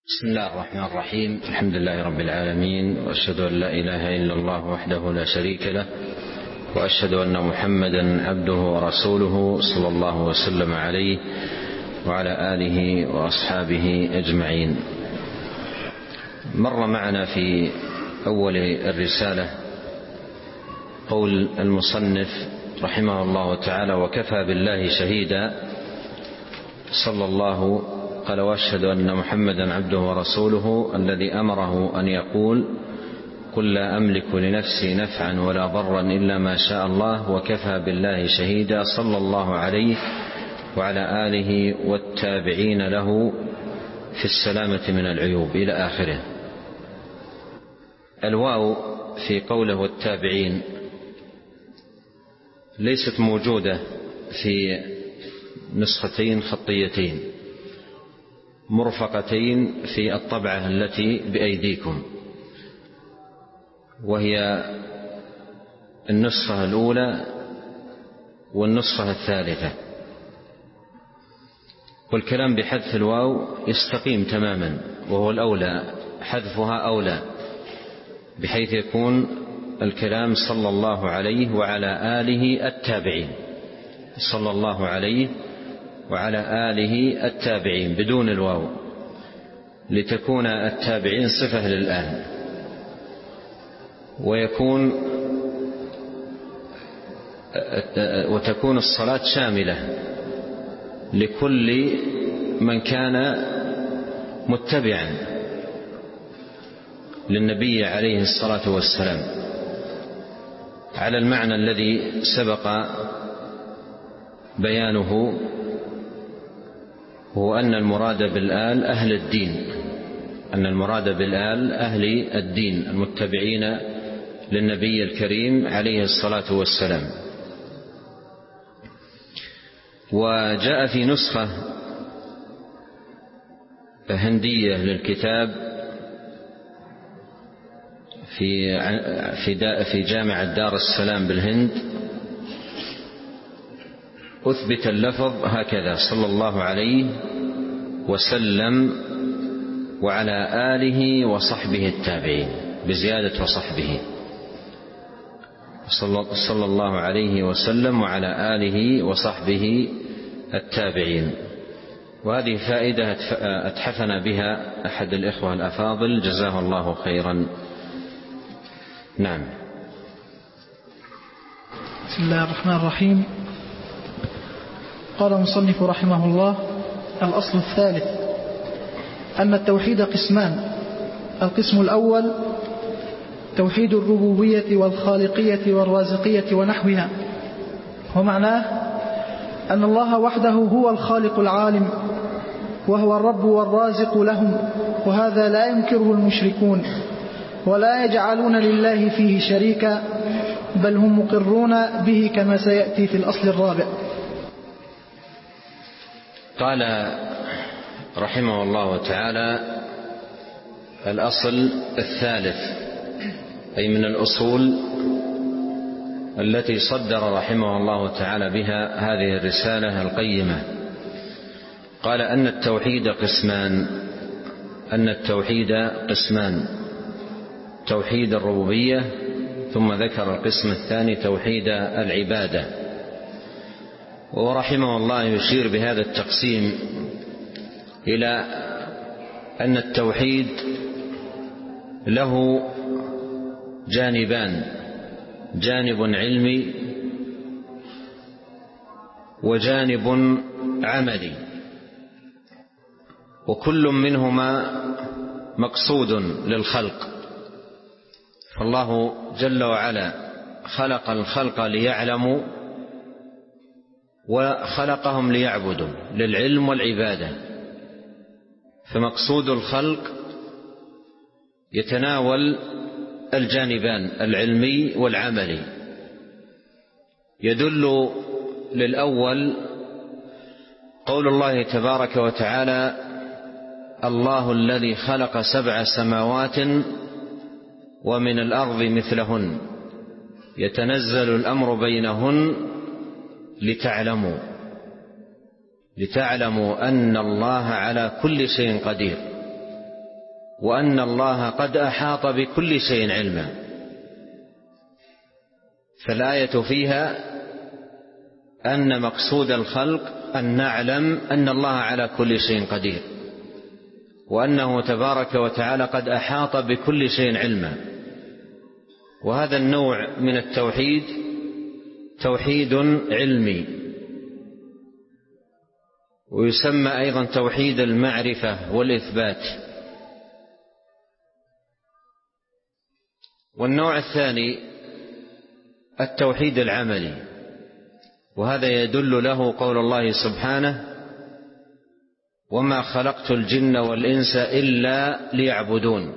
بسم الله الرحمن الرحيم. الحمد لله رب العالمين، وأشهد أن لا إله إلا الله وحده لا شريك له، وأشهد أن محمدا عبده ورسوله صلى الله وسلم عليه وعلى آله وأصحابه أجمعين. مر معنا في أول الرسالة قول المصنف رحمه الله تعالى: وكفى بالله شهيدا صلى الله قال وأشهد أن محمدا عبده ورسوله الذي أمره أن يقول: قل لا أملك لنفسي نفعا ولا ضرا إلا ما شاء الله وكفى بالله شهيدا صلى الله عليه وعلى آله والتابعين له في السلامة من العيوب إلى آخره. الواو في قوله والتابعين ليست موجودة في نسختين خطيتين مرفقتين في الطبعة التي بأيديكم، وهي النسخة الأولى والنسخة الثالثة. والكلام بحذف الواو يستقيم تماما، وهو الأولى، حذفها أولى، بحيث يكون الكلام صلى الله عليه وعلى آله التابعين، صلى الله عليه وعلى آله التابعين بدون الواو، لتكون التابعين صفة للآن، وتكون الصلاة شاملة لكل من كان متبعا للنبي عليه الصلاة والسلام، على المعنى الذي سبق بيانه، هو أن المراد بالآل أهل الدين، أن المراد بالآل أهل الدين المتبعين للنبي الكريم عليه الصلاة والسلام. وجاء في نسخة هندية للكتاب في جامعة دار السلام بالهند، أثبت اللفظ هكذا: صلى الله عليه وسلم وعلى آله وصحبه التابعين، بزيادة وصحبه، صلى الله عليه وسلم وعلى آله وصحبه التابعين. وهذه فائدة أتحفنا بها أحد الإخوة الأفاضل جزاه الله خيرا. نعم. بسم الله الرحمن الرحيم. قال المصنف رحمه الله: الأصل الثالث أن التوحيد قسمان. القسم الأول توحيد الربوبية والخالقية والرازقية ونحوها، ومعناه أن الله وحده هو الخالق العالم، وهو الرب والرازق لهم، وهذا لا ينكره المشركون ولا يجعلون لله فيه شريكا، بل هم مقرون به كما سيأتي في الأصل الرابع. قال رحمه الله تعالى: الأصل الثالث، أي من الأصول التي صدر رحمه الله تعالى بها هذه الرسالة القيمة. قال أن التوحيد قسمان، أن التوحيد قسمان: توحيد الربوبية، ثم ذكر القسم الثاني توحيد العبادة. ورحمه الله يشير بهذا التقسيم إلى أن التوحيد له جانبان: جانب علمي وجانب عملي، وكل منهما مقصود للخلق. فالله جل وعلا خلق الخلق ليعلموا، وخلقهم ليعبدوا، للعلم والعبادة. فمقصود الخلق يتناول الجانبان العلمي والعملي. يدل للأول قول الله تبارك وتعالى: الله الذي خلق 7 سماوات ومن الأرض مثلهن يتنزل الأمر بينهن لتعلموا أن الله على كل شيء قدير. وأن الله قد أحاط بكل شيء علما. فالآية فيها أن مقصود الخلق أن نعلم أن الله على كل شيء قدير، وأنه تبارك وتعالى قد أحاط بكل شيء علما. وهذا النوع من التوحيد توحيد علمي، ويسمى أيضا توحيد المعرفة والإثبات. والنوع الثاني التوحيد العملي، وهذا يدل له قول الله سبحانه: وما خلقت الجن والإنس إلا ليعبدون.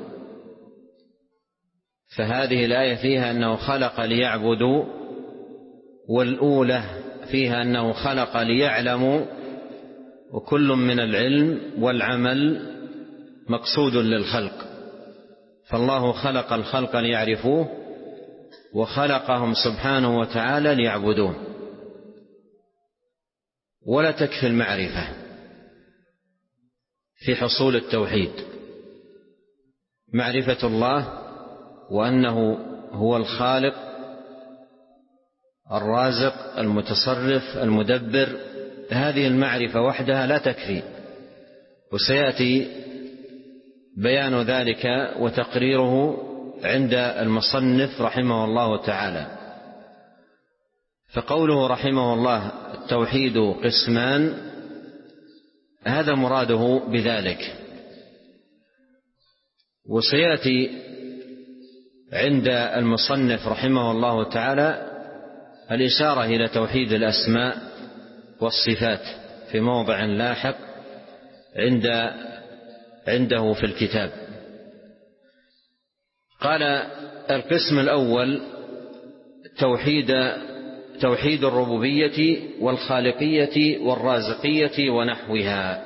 فهذه الآية فيها أنه خلق ليعبدوا، والأولى فيها أنه خلق ليعلموا، وكل من العلم والعمل مقصود للخلق. فالله خلق الخلق ليعرفوه، وخلقهم سبحانه وتعالى ليعبدوه. ولا تكفي المعرفة في حصول التوحيد، معرفة الله وأنه هو الخالق الرازق المتصرف المدبر، هذه المعرفة وحدها لا تكفي، وسيأتي بيان ذلك وتقريره عند المصنف رحمه الله تعالى. فقوله رحمه الله التوحيد قسمان، هذا مراده بذلك. وسيأتي عند المصنف رحمه الله تعالى الإشارة إلى توحيد الأسماء والصفات في موضع لاحق عنده في الكتاب. قال: القسم الأول توحيد الربوبية والخالقية والرازقية ونحوها.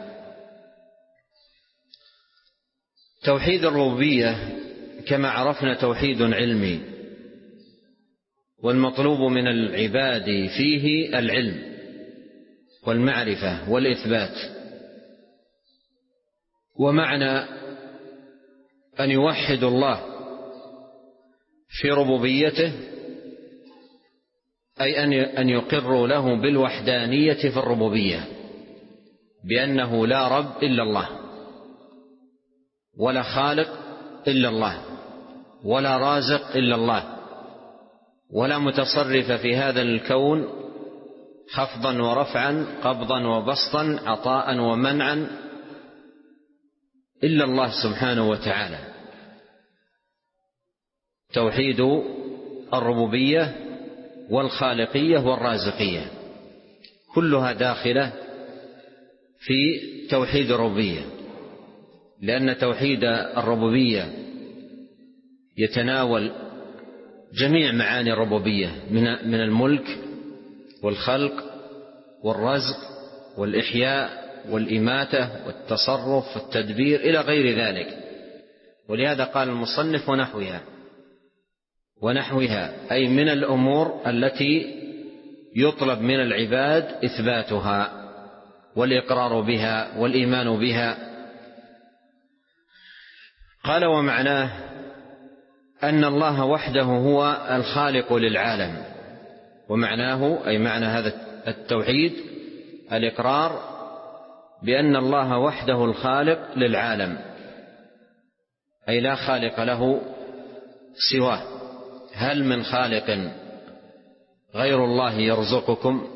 توحيد الربوبية كما عرفنا توحيد علمي، والمطلوب من العباد فيه العلم والمعرفة والإثبات. ومعنى أن يوحدوا الله في ربوبيته أي أن يقروا له بالوحدانية في الربوبية، بأنه لا رب إلا الله، ولا خالق إلا الله، ولا رازق إلا الله، ولا متصرف في هذا الكون خفضا ورفعا، قبضا وبسطا، عطاء ومنعا إلا الله سبحانه وتعالى. توحيد الربوبية والخالقية والرازقية كلها داخلة في توحيد الربوبية، لأن توحيد الربوبية يتناول جميع معاني الربوبية من الملك والخلق والرزق والإحياء والإماتة والتصرف والتدبير إلى غير ذلك. ولهذا قال المصنف ونحوها أي من الأمور التي يطلب من العباد إثباتها والإقرار بها والإيمان بها. قال: ومعناه أن الله وحده هو الخالق للعالم. ومعناه أي معنى هذا التوحيد الإقرار بأن الله وحده الخالق للعالم، أي لا خالق له سواه. هل من خالق غير الله يرزقكم؟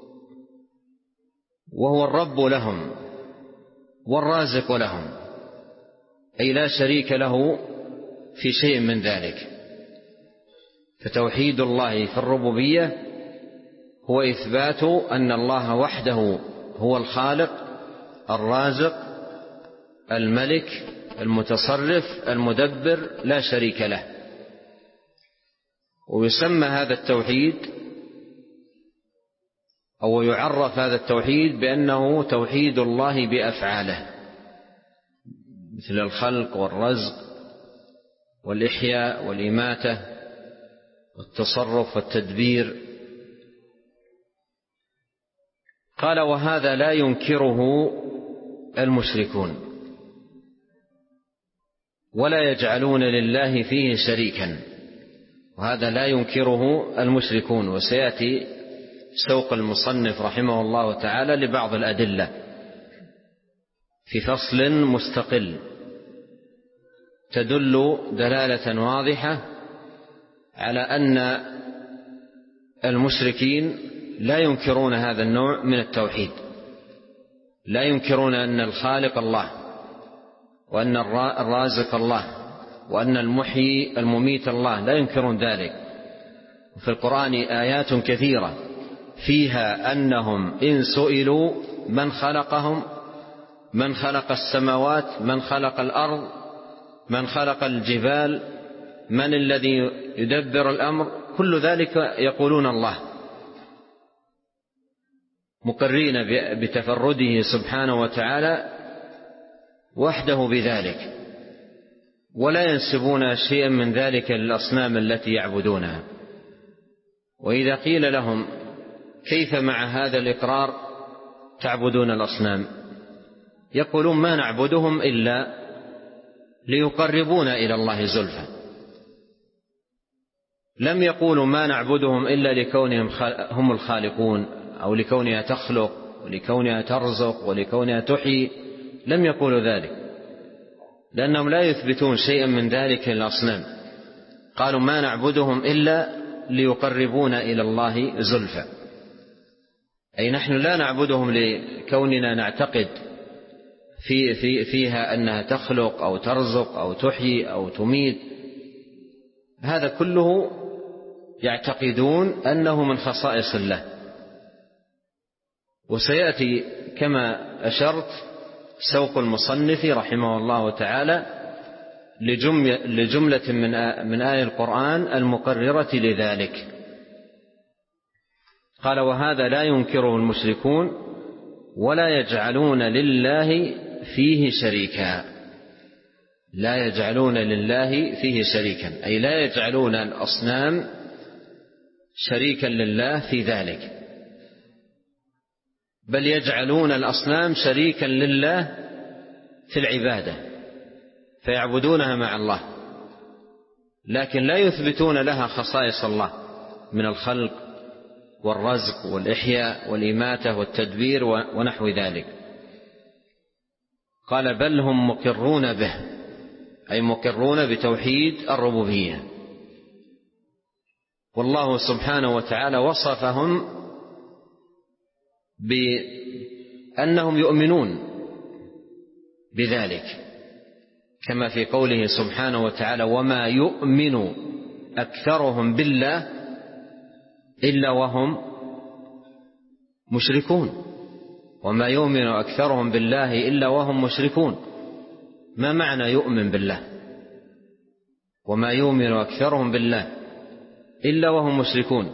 وهو الرب لهم والرازق لهم، أي لا شريك له في شيء من ذلك. فتوحيد الله في الربوبية هو إثبات أن الله وحده هو الخالق الرازق الملك المتصرف المدبر، لا شريك له. ويسمى هذا التوحيد أو يعرف هذا التوحيد بأنه توحيد الله بأفعاله، مثل الخلق والرزق والإحياء والإماتة والتصرف والتدبير. قال: وهذا لا ينكره المشركون. ولا يجعلون لله فيه شريكا، وهذا لا ينكره المشركون. وسيأتي سوق المصنف رحمه الله تعالى لبعض الأدلة في فصل مستقل تدل دلالة واضحة على أن المشركين لا ينكرون هذا النوع من التوحيد، لا ينكرون أن الخالق الله، وأن الرازق الله، وأن المحيي المميت الله، لا ينكرون ذلك. وفي القرآن آيات كثيرة فيها أنهم إن سئلوا من خلقهم، من خلق السماوات، من خلق الأرض، من خلق الجبال، من الذي يدبر الأمر، كل ذلك يقولون الله، مقرين بتفرده سبحانه وتعالى وحده بذلك، ولا ينسبون شيئا من ذلك للأصنام التي يعبدونها. وإذا قيل لهم كيف مع هذا الإقرار تعبدون الأصنام، يقولون ما نعبدهم إلا ليقربونا إلى الله زلفى. لم يقولوا ما نعبدهم إلا لكونهم هم الخالقون، أو لكونها تخلق، ولكونها ترزق، ولكونها تحيي. لم يقولوا ذلك، لأنهم لا يثبتون شيئا من ذلك للأصنام. قالوا ما نعبدهم إلا ليقربونا إلى الله زلفى، أي نحن لا نعبدهم لكوننا نعتقد فيها أنها تخلق أو ترزق أو تحيي أو تميت. هذا كله يعتقدون أنه من خصائص الله. وسيأتي كما أشرت سوق المصنف رحمه الله تعالى لجملة من آية القرآن المقررة لذلك. قال وهذا لا ينكره المشركون ولا يجعلون لله فيه شريكا. لا يجعلون لله فيه شريكا، أي لا يجعلون الأصنام شريكا لله في ذلك، بل يجعلون الأصنام شريكا لله في العبادة فيعبدونها مع الله، لكن لا يثبتون لها خصائص الله من الخلق والرزق والإحياء والإماتة والتدبير ونحو ذلك. قال بل هم مقرون به، أي مقرون بتوحيد الربوبية. والله سبحانه وتعالى وصفهم بأنهم يؤمنون بذلك، كما في قوله سبحانه وتعالى وما يؤمن أكثرهم بالله إلا وهم مشركون. وما يؤمن أكثرهم بالله إلا وهم مشركون. ما معنى يؤمن بالله؟ وما يؤمن أكثرهم بالله إلا وهم مشركون.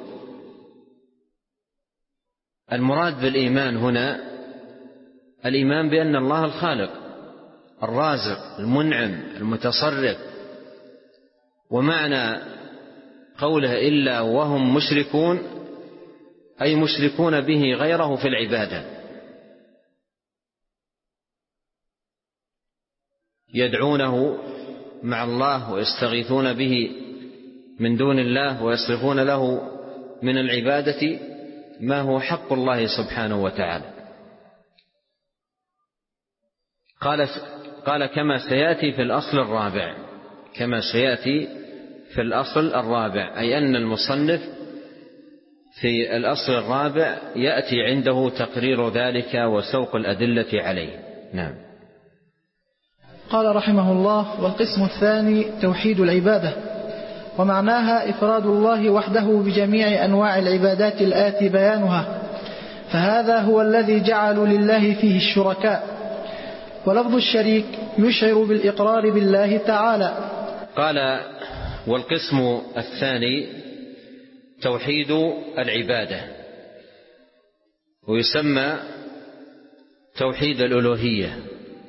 المراد بالإيمان هنا الإيمان بأن الله الخالق الرازق المنعم المتصرف. ومعنى قوله إلا وهم مشركون أي مشركون به غيره في العبادة، يدعونه مع الله ويستغيثون به من دون الله ويصرفون له من العبادة ما هو حق الله سبحانه وتعالى. قال كما سيأتي في الأصل الرابع، كما سيأتي في الأصل الرابع، أي أن المصنف في الأصل الرابع يأتي عنده تقرير ذلك وسوق الأدلة عليه. نعم. قال رحمه الله والقسم الثاني توحيد العبادة، ومعناها إفراد الله وحده بجميع أنواع العبادات الآتي بيانها، فهذا هو الذي جعلوا لله فيه الشركاء. ولفظ الشريك يشعر بالإقرار بالله تعالى. قال والقسم الثاني توحيد العبادة، ويسمى توحيد الألوهية،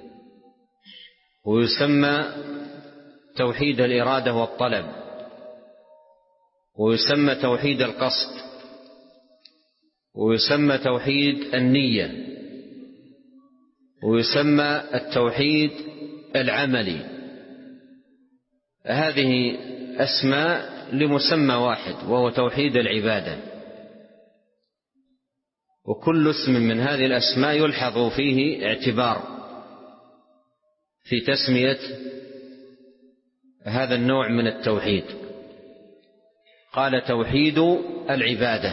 ويسمى توحيد الإرادة والطلب، ويسمى توحيد القصد، ويسمى توحيد النية، ويسمى التوحيد العملي، هذه أسماء لمسمى واحد وهو توحيد العبادة، وكل اسم من هذه الأسماء يلحظ فيه اعتبار في تسمية هذا النوع من التوحيد. قال توحيد العبادة،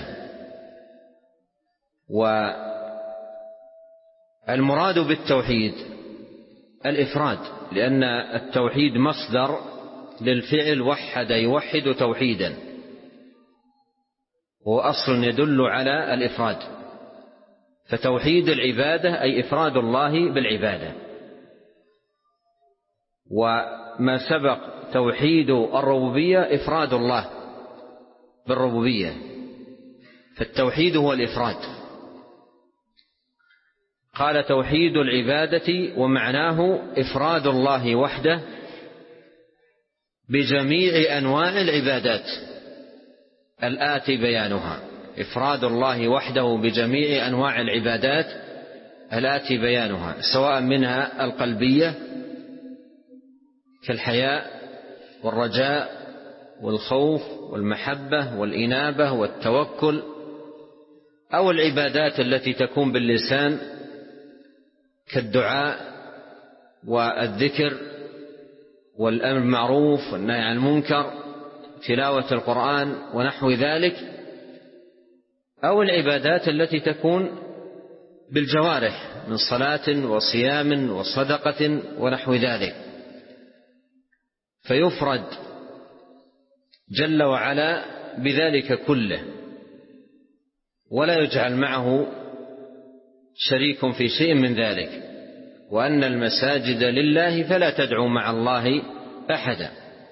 والمراد بالتوحيد الإفراد، لأن التوحيد مصدر للفعل وحد يوحد توحيدا، هو أصل يدل على الإفراد. فتوحيد العبادة أي إفراد الله بالعبادة. وما سبق توحيد الربوبية إفراد الله بالربوبية، فالتوحيد هو الإفراد. قال توحيد العبادة ومعناه إفراد الله وحده بجميع أنواع العبادات الآتي بيانها. إفراد الله وحده بجميع أنواع العبادات الآتي بيانها، سواء منها القلبية كالحياء والرجاء والخوف والمحبة والإنابة والتوكل، أو العبادات التي تكون باللسان كالدعاء والذكر والأمر بالمعروف والنهي عن المنكر، تلاوة القرآن ونحو ذلك، أو العبادات التي تكون بالجوارح من صلاة وصيام وصدقة ونحو ذلك، فيفرد جل وعلا بذلك كله، ولا يجعل معه شريك في شيء من ذلك. وأن المساجد لله فلا تدعوا مع الله أحدا،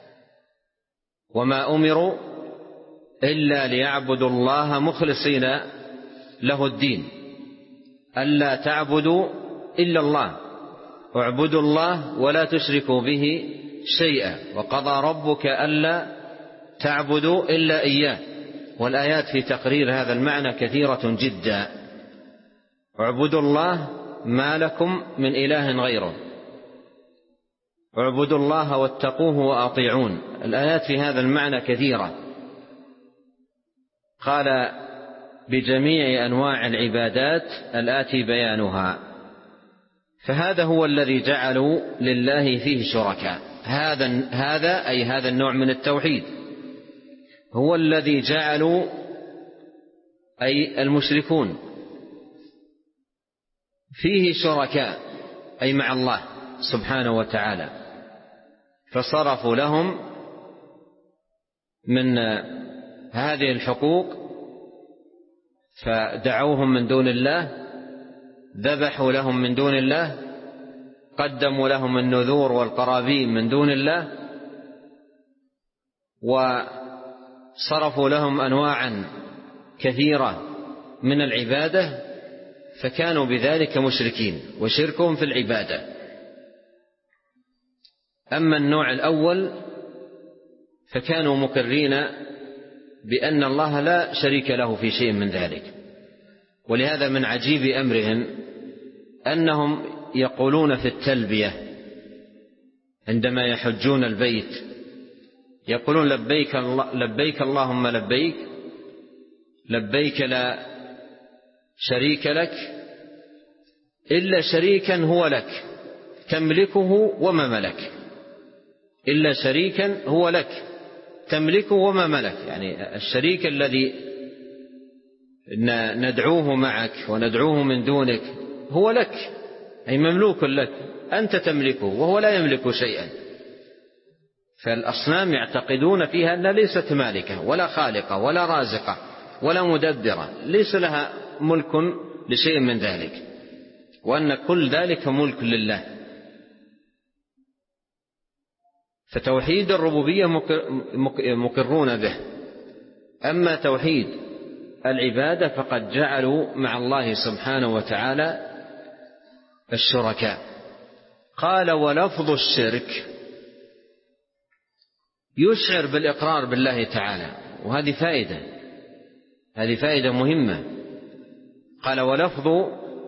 وما أمروا إلا ليعبدوا الله مخلصين له الدين، ألا تعبدوا إلا الله، واعبدوا الله ولا تشركوا به شيئا، وقضى ربك ألا تعبدوا إلا إياه. والآيات في تقرير هذا المعنى كثيرة جدا. اعبدوا الله ما لكم من إله غيره، اعبدوا الله واتقوه وأطيعون. الآيات في هذا المعنى كثيرة. قال بجميع أنواع العبادات الآتي بيانها، فهذا هو الذي جعلوا لله فيه شركاء. هذا أي هذا النوع من التوحيد هو الذي جعلوا أي المشركون فيه شركاء، أي مع الله سبحانه وتعالى، فصرفوا لهم من هذه الحقوق، فدعوهم من دون الله، ذبحوا لهم من دون الله، قدموا لهم النذور والقرابين من دون الله، وصرفوا لهم أنواعا كثيرة من العبادة، فكانوا بذلك مشركين، وشركهم في العبادة. أما النوع الأول فكانوا مقرين بأن الله لا شريك له في شيء من ذلك. ولهذا من عجيب أمرهم أنهم يقولون في التلبية عندما يحجون البيت، يقولون لبيك اللهم لبيك، لبيك لا شريك لك إلا شريكا هو لك تملكه وما ملك، إلا شريكا هو لك تملكه وما ملك. يعني الشريك الذي ندعوه معك وندعوه من دونك هو لك، أي مملوك لك، أنت تملكه وهو لا يملك شيئا. فالأصنام يعتقدون فيها أنها ليست مالكة ولا خالقة ولا رازقة ولا مدبرة، ليس لها ملك لشيء من ذلك، وأن كل ذلك ملك لله. فتوحيد الربوبية مقرون به. أما توحيد العبادة فقد جعلوا مع الله سبحانه وتعالى الشركاء. قال ولفظ الشرك يشعر بالإقرار بالله تعالى، وهذه فائدة مهمة. قال ولفظ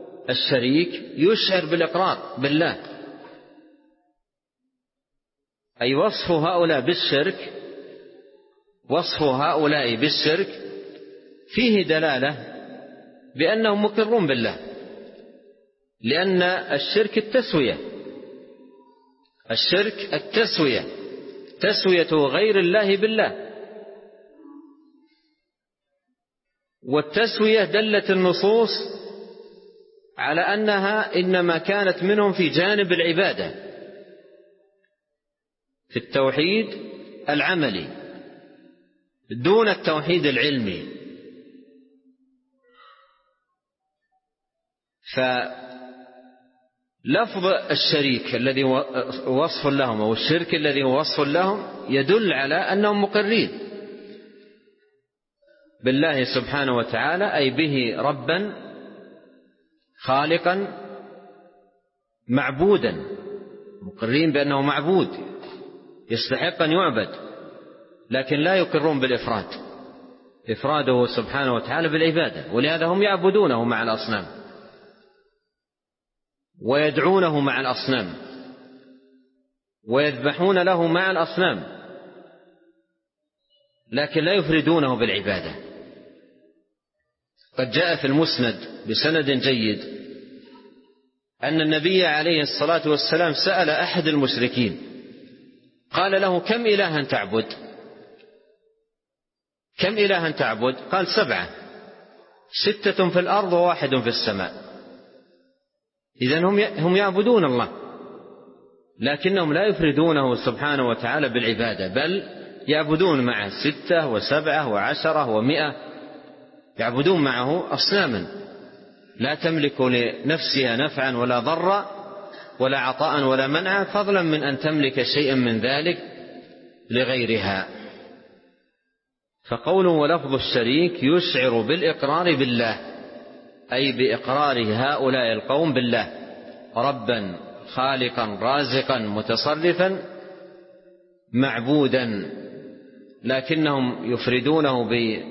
الشريك يشعر بالإقرار بالله، أي وصف هؤلاء بالشرك فيه دلالة بأنهم مقرون بالله، لأن الشرك التسوية، تسوية غير الله بالله، والتسوية دلت النصوص على أنها إنما كانت منهم في جانب العبادة، في التوحيد العملي دون التوحيد العلمي. فلفظ الشريك الذي وصف لهم أو الشرك الذي وصف لهم يدل على أنهم مقرين بالله سبحانه وتعالى، أي به ربا خالقا معبودا، مقرين بأنه معبود يستحق أن يعبد، لكن لا يقرون بالإفراد، إفراده سبحانه وتعالى بالعبادة، ولهذا هم يعبدونه مع الأصنام ويدعونه مع الأصنام ويذبحون له مع الأصنام، لكن لا يفردونه بالعبادة. قد جاء في المسند بسند جيد أن النبي عليه الصلاة والسلام سأل أحد المشركين قال له: كم إلها تعبد؟ قال: 7، 6 في الأرض و1 في السماء. إذن هم يعبدون الله، لكنهم لا يفردونه سبحانه وتعالى بالعبادة، بل يعبدون معه 6 و7 و10 و100، يعبدون معه أصناما لا تملك لنفسها نفعا ولا ضرا ولا عطاء ولا منعا، فضلا من أن تملك شيئا من ذلك لغيرها. فقوله ولفظ الشريك يشعر بالإقرار بالله، أي بإقرار هؤلاء القوم بالله ربا خالقا رازقا متصرفا معبودا، لكنهم يفردونه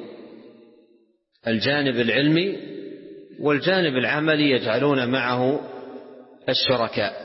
بالجانب العلمي، والجانب العملي يجعلون معه الشركاء.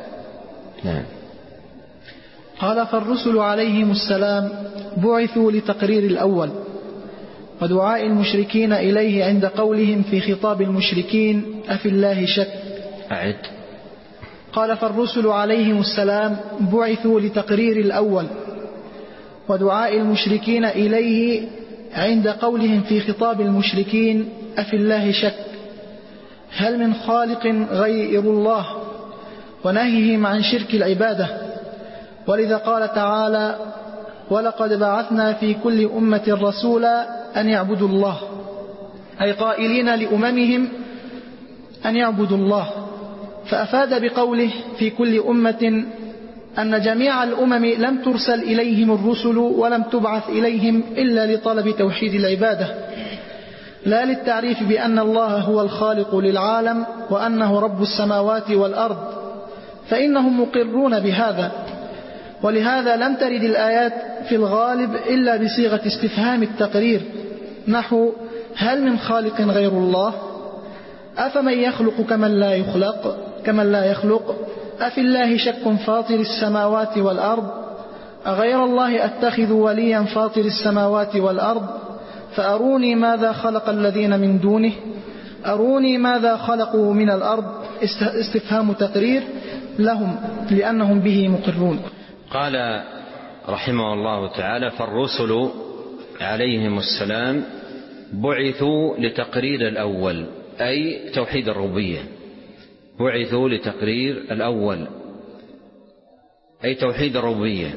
قال: فالرسل عليهم السلام بعثوا لتقرير الأول ودعاء المشركين إليه عند قولهم في خطاب المشركين: أفي الله شك. أعد. قال: فالرسل عليهم السلام بعثوا لتقرير الأول ودعاء المشركين إليه عند قولهم في خطاب المشركين: أفي الله شك، هل من خالق غير الله، ونهيهم عن شرك العبادة. ولذا قال تعالى: ولقد بعثنا في كل أمة رسولا أن يعبدوا الله، أي قائلين لأممهم أن يعبدوا الله. فأفاد بقوله في كل أمة أن جميع الأمم لم ترسل إليهم الرسل ولم تبعث إليهم إلا لطلب توحيد العبادة، لا للتعريف بأن الله هو الخالق للعالم وأنه رب السماوات والأرض، فإنهم مقرون بهذا. ولهذا لم ترد الآيات في الغالب إلا بصيغة استفهام التقرير، نحو: هل من خالق غير الله؟ أفمن يخلق كمن لا يخلق؟ أفي الله شك فاطر السماوات والأرض؟ أغير الله أتخذ وليا فاطر السماوات والأرض؟ فأروني ماذا خلق الذين من دونه، أروني ماذا خلقوا من الأرض. استفهام تقرير لهم لأنهم به مقرون. قال رحمه الله تعالى: فالرسل عليهم السلام بعثوا لتقرير الأول، أي توحيد الربوبية، بعثوا لتقرير الأول أي توحيد الربوبية،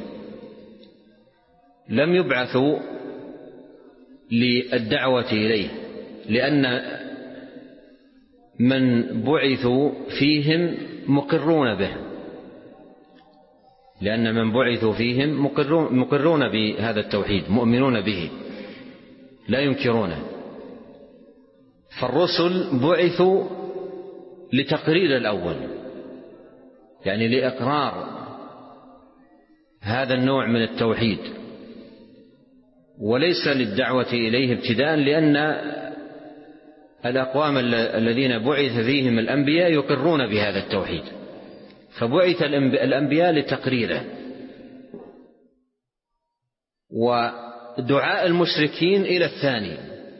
لم يبعثوا للدعوة إليه، لأن من بعثوا فيهم مقرون به، لأن من بعثوا فيهم مقرون بهذا التوحيد، مؤمنون به لا ينكرونه. فالرسل بعثوا لتقرير الأول، يعني لإقرار هذا النوع من التوحيد، وليس للدعوة إليه ابتداء، لأن الأقوام الذين بعث فيهم الأنبياء يقرون بهذا التوحيد، فبعث الأنبياء لتقريره ودعاء المشركين إلى الثاني،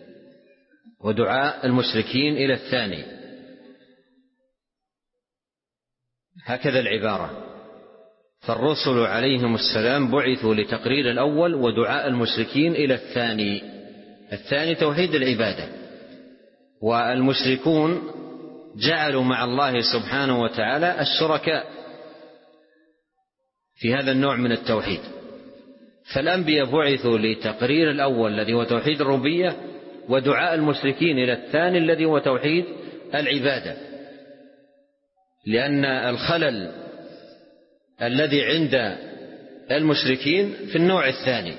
ودعاء المشركين إلى الثاني، هكذا العبارة. فالرسل عليهم السلام بعثوا لتقرير الأول، ودعاء المشركين إلى الثاني. الثاني توحيد العبادة، والمشركون جعلوا مع الله سبحانه وتعالى الشركاء في هذا النوع من التوحيد. فالأنبياء بعثوا لتقرير الأول الذي هو توحيد الربوبية، ودعاء المشركين إلى الثاني الذي هو توحيد العبادة، لأن الخلل الذي عند المشركين في النوع الثاني،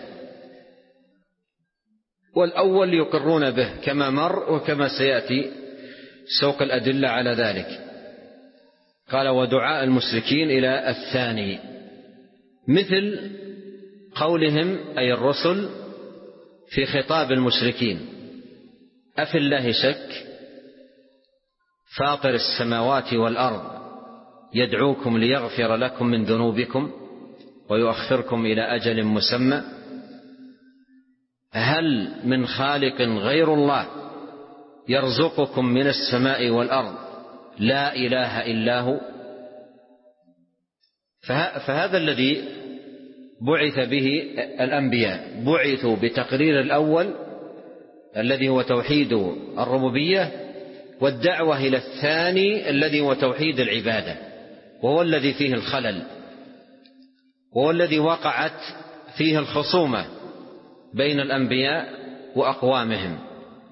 والأول يقرون به كما مر وكما سيأتي سوق الأدلة على ذلك. قال ودعاء المشركين إلى الثاني، مثل قولهم أي الرسل في خطاب المشركين: أفي الله شك فاطر السماوات والأرض يدعوكم ليغفر لكم من ذنوبكم ويؤخركم إلى أجل مسمى هل من خالق غير الله يرزقكم من السماء والأرض لا إله إلا هو. فهذا الذي بعث به الأنبياء، بعثوا بتقرير الأول الذي هو توحيد الربوبية، والدعوة إلى الثاني الذي هو توحيد العبادة، وهو الذي فيه الخلل، وهو الذي وقعت فيه الخصومة بين الأنبياء وأقوامهم.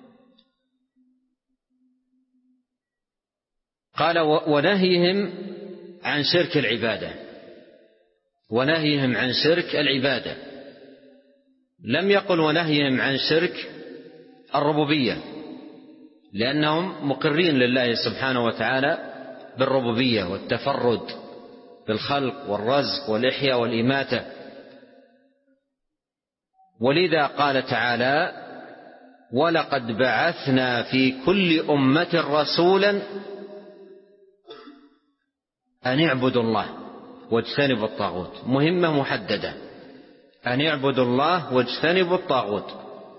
قال ونهيهم عن شرك العبادة، ونهيهم عن شرك العبادة، لم يقل ونهيهم عن شرك الربوبية، لأنهم مقرين لله سبحانه وتعالى بالربوبية والتفرد بالخلق والرزق والإحياء والإماتة. ولذا قال تعالى: ولقد بعثنا في كل أمة رسولا أن اعبدوا الله واجتنبوا الطاغوت. مهمة محددة، أن اعبدوا الله واجتنبوا الطاغوت.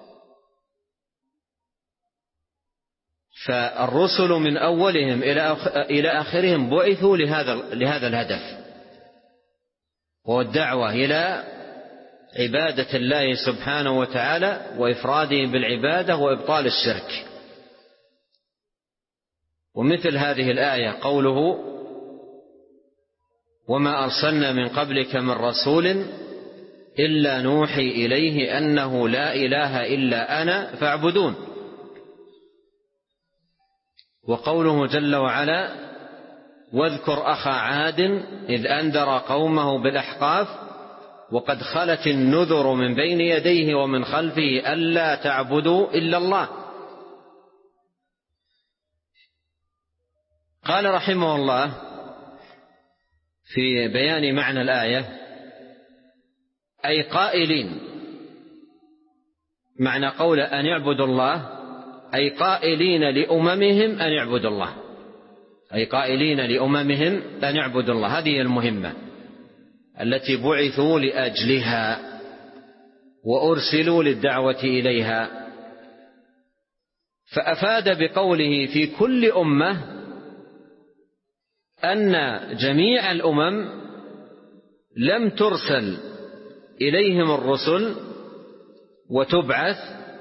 فالرسل من أولهم إلى آخرهم بعثوا لهذا الهدف، وهو الدعوة إلى عبادة الله سبحانه وتعالى وإفراده بالعبادة وإبطال الشرك. ومثل هذه الآية قوله: وما أرسلنا من قبلك من رسول إلا نوحي إليه أنه لا إله إلا أنا فاعبدون. وقوله جل وعلا: واذكر أخا عاد إذ أنذر قومه بالأحقاف وقد خلت النذر من بين يديه ومن خلفه ألا تعبدوا إلا الله. قال رحمه الله في بيان معنى الآية: أي قائلين، معنى قول أن يعبدوا الله أي قائلين لأممهم أن يعبدوا الله، أي قائلين لأممهم أن يعبدوا الله. هذه المهمة التي بعثوا لأجلها وأرسلوا للدعوة إليها. فأفاد بقوله في كل أمة أن جميع الأمم لم ترسل إليهم الرسل وتبعث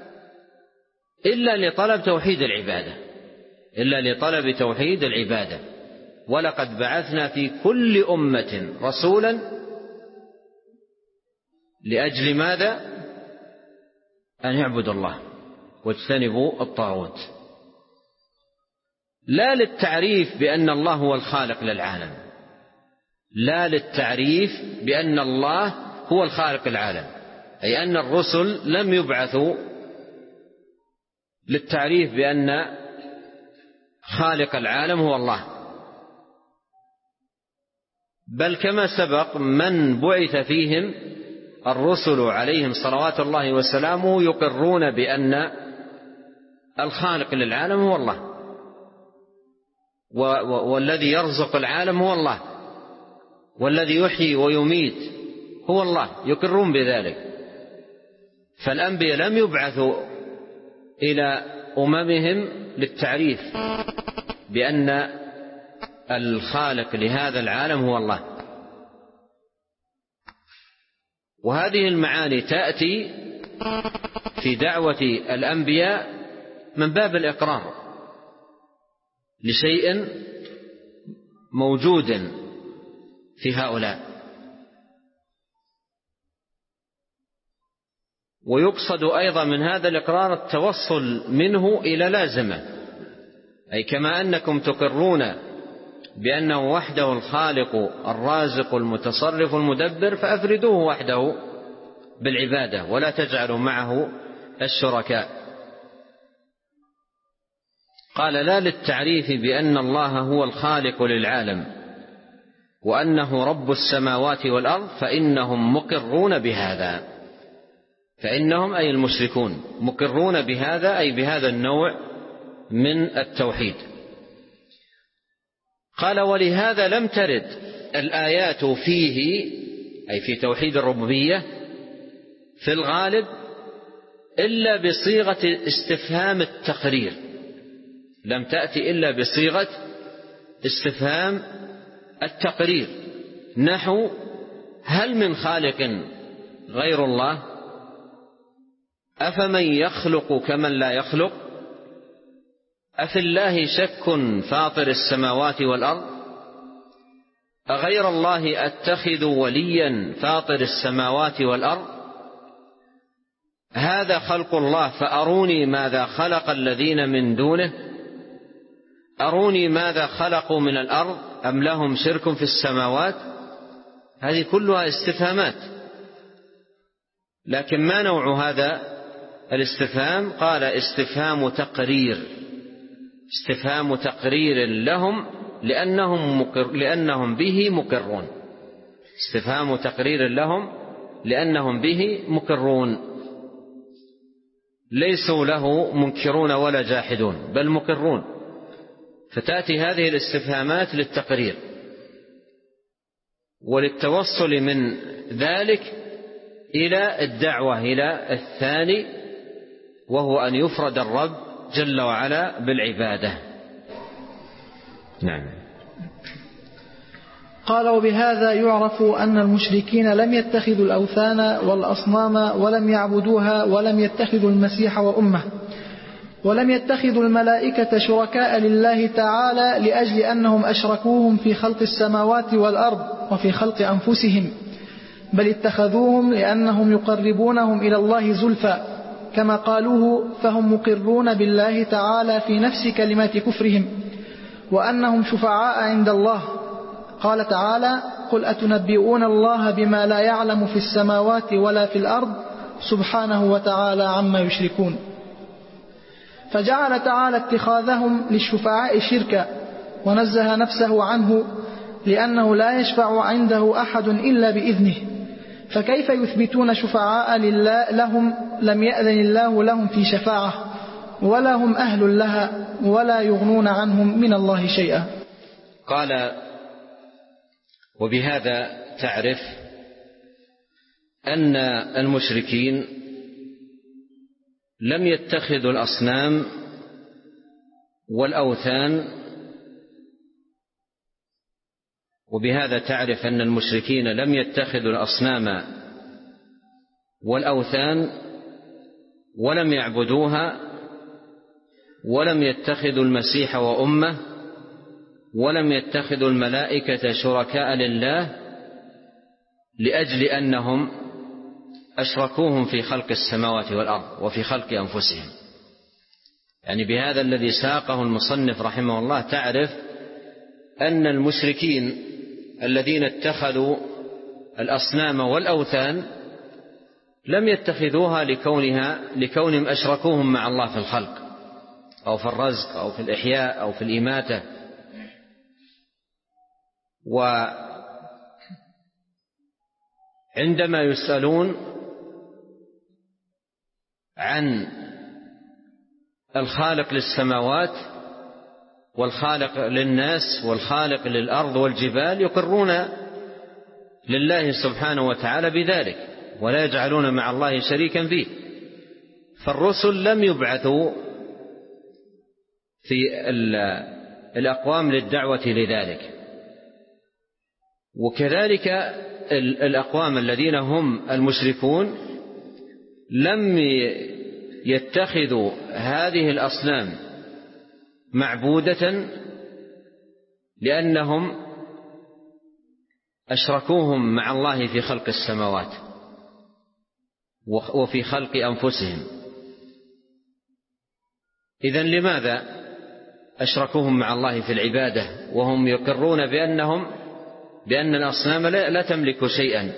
إلا لطلب توحيد العبادة، إلا لطلب توحيد العبادة. ولقد بعثنا في كل أمة رسولا لأجل ماذا؟ أن يعبدوا الله واجتنبوا الطاغوت، لا للتعريف بأن الله هو الخالق للعالم، لا للتعريف بأن الله هو الخالق العالم، أي أن الرسل لم يبعثوا للتعريف بأن خالق العالم هو الله، بل كما سبق من بعث فيهم الرسل عليهم صلوات الله وسلامه يقرون بأن الخالق للعالم هو الله، والذي يرزق العالم هو الله، والذي يحيي ويميت هو الله، يقرون بذلك. فالأنبياء لم يبعثوا إلى أممهم للتعريف بأن الخالق لهذا العالم هو الله. وهذه المعاني تأتي في دعوة الأنبياء من باب الإقرار لشيء موجود في هؤلاء، ويقصد أيضا من هذا الإقرار التوصل منه إلى لازمة، أي كما أنكم تقرون بأنه وحده الخالق الرازق المتصرف المدبر فأفردوه وحده بالعبادة ولا تجعلوا معه الشركاء. قال لا للتعريف بأن الله هو الخالق للعالم وأنه رب السماوات والأرض فإنهم مقرون بهذا، فإنهم أي المشركون مقرون بهذا، أي بهذا النوع من التوحيد. قال ولهذا لم ترد الآيات فيه، أي في توحيد الربوبية في الغالب إلا بصيغة استفهام التقرير، لم تأتي إلا بصيغة استفهام التقرير، نحو هل من خالق غير الله؟ أفمن يخلق كمن لا يخلق؟ أفي الله شك فاطر السماوات والأرض؟ أغير الله أتخذ وليا فاطر السماوات والأرض؟ هذا خلق الله فأروني ماذا خلق الذين من دونه؟ أروني ماذا خلقوا من الأرض أم لهم شرك في السماوات؟ هذه كلها استفهامات، لكن ما نوع هذا الاستفهام؟ قال استفهام تقرير، استفهام تقرير لهم لأنهم به مقرون، استفهام تقرير لهم لأنهم به مقرون، ليسوا له منكرون ولا جاحدون بل مقرون، فتأتي هذه الاستفهامات للتقرير وللتوصل من ذلك إلى الدعوة إلى الثاني، وهو أن يفرد الرب جل وعلا بالعبادة. نعم. قال وبهذا يعرف أن المشركين لم يتخذوا الأوثان والأصنام ولم يعبدوها ولم يتخذوا المسيح وأمه ولم يتخذوا الملائكة شركاء لله تعالى لأجل أنهم أشركوهم في خلق السماوات والأرض وفي خلق أنفسهم، بل اتخذوهم لأنهم يقربونهم إلى الله زلفى كما قالوه، فهم مقرون بالله تعالى في نفس كلمات كفرهم وأنهم شفعاء عند الله. قال تعالى قل أتنبئون الله بما لا يعلم في السماوات ولا في الأرض سبحانه وتعالى عما يشركون. فجعل تعالى اتخاذهم للشفعاء شركا ونزه نفسه عنه، لأنه لا يشفع عنده أحد إلا بإذنه، فكيف يثبتون شفعاء لهم لم يأذن الله لهم في شفاعة ولا هم أهل لها ولا يغنون عنهم من الله شيئا. قال وبهذا تعرف أن المشركين لم يتخذوا الأصنام والأوثان، وبهذا تعرف أن المشركين لم يتخذوا الأصنام والأوثان ولم يعبدوها ولم يتخذوا المسيح وأمه ولم يتخذوا الملائكة شركاء لله لأجل أنهم أشركوهم في خلق السماوات والأرض وفي خلق أنفسهم. يعني بهذا الذي ساقه المصنف رحمه الله تعرف أن المشركين الذين اتخذوا الأصنام والأوثان لم يتخذوها لكونهم أشركوهم مع الله في الخلق أو في الرزق أو في الإحياء أو في الإماتة، وعندما يسألون عن الخالق للسماوات والخالق للناس والخالق للأرض والجبال يقرون لله سبحانه وتعالى بذلك ولا يجعلون مع الله شريكا فيه، فالرسل لم يبعثوا في الأقوام للدعوة لذلك، وكذلك الأقوام الذين هم المشركون لم يتخذوا هذه الأصنام معبودة لأنهم أشركوهم مع الله في خلق السماوات وفي خلق أنفسهم. إذن لماذا أشركوهم مع الله في العبادة وهم يقرون بأن الأصنام لا تملك شيئا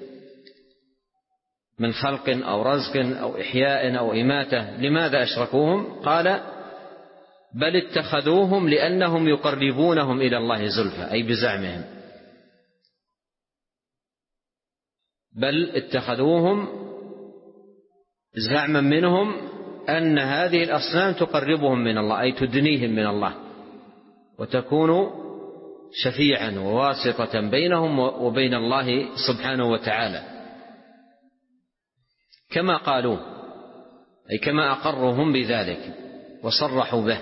من خلق أو رزق أو إحياء أو إماتة؟ لماذا أشركوهم؟ قال بل اتخذوهم لأنهم يقربونهم إلى الله زلفى، أي بزعمهم، بل اتخذوهم زعما منهم أن هذه الأصنام تقربهم من الله، أي تدنيهم من الله وتكون شفيعا وواسطة بينهم وبين الله سبحانه وتعالى، كما قالوا، أي كما أقرهم بذلك وصرحوا به.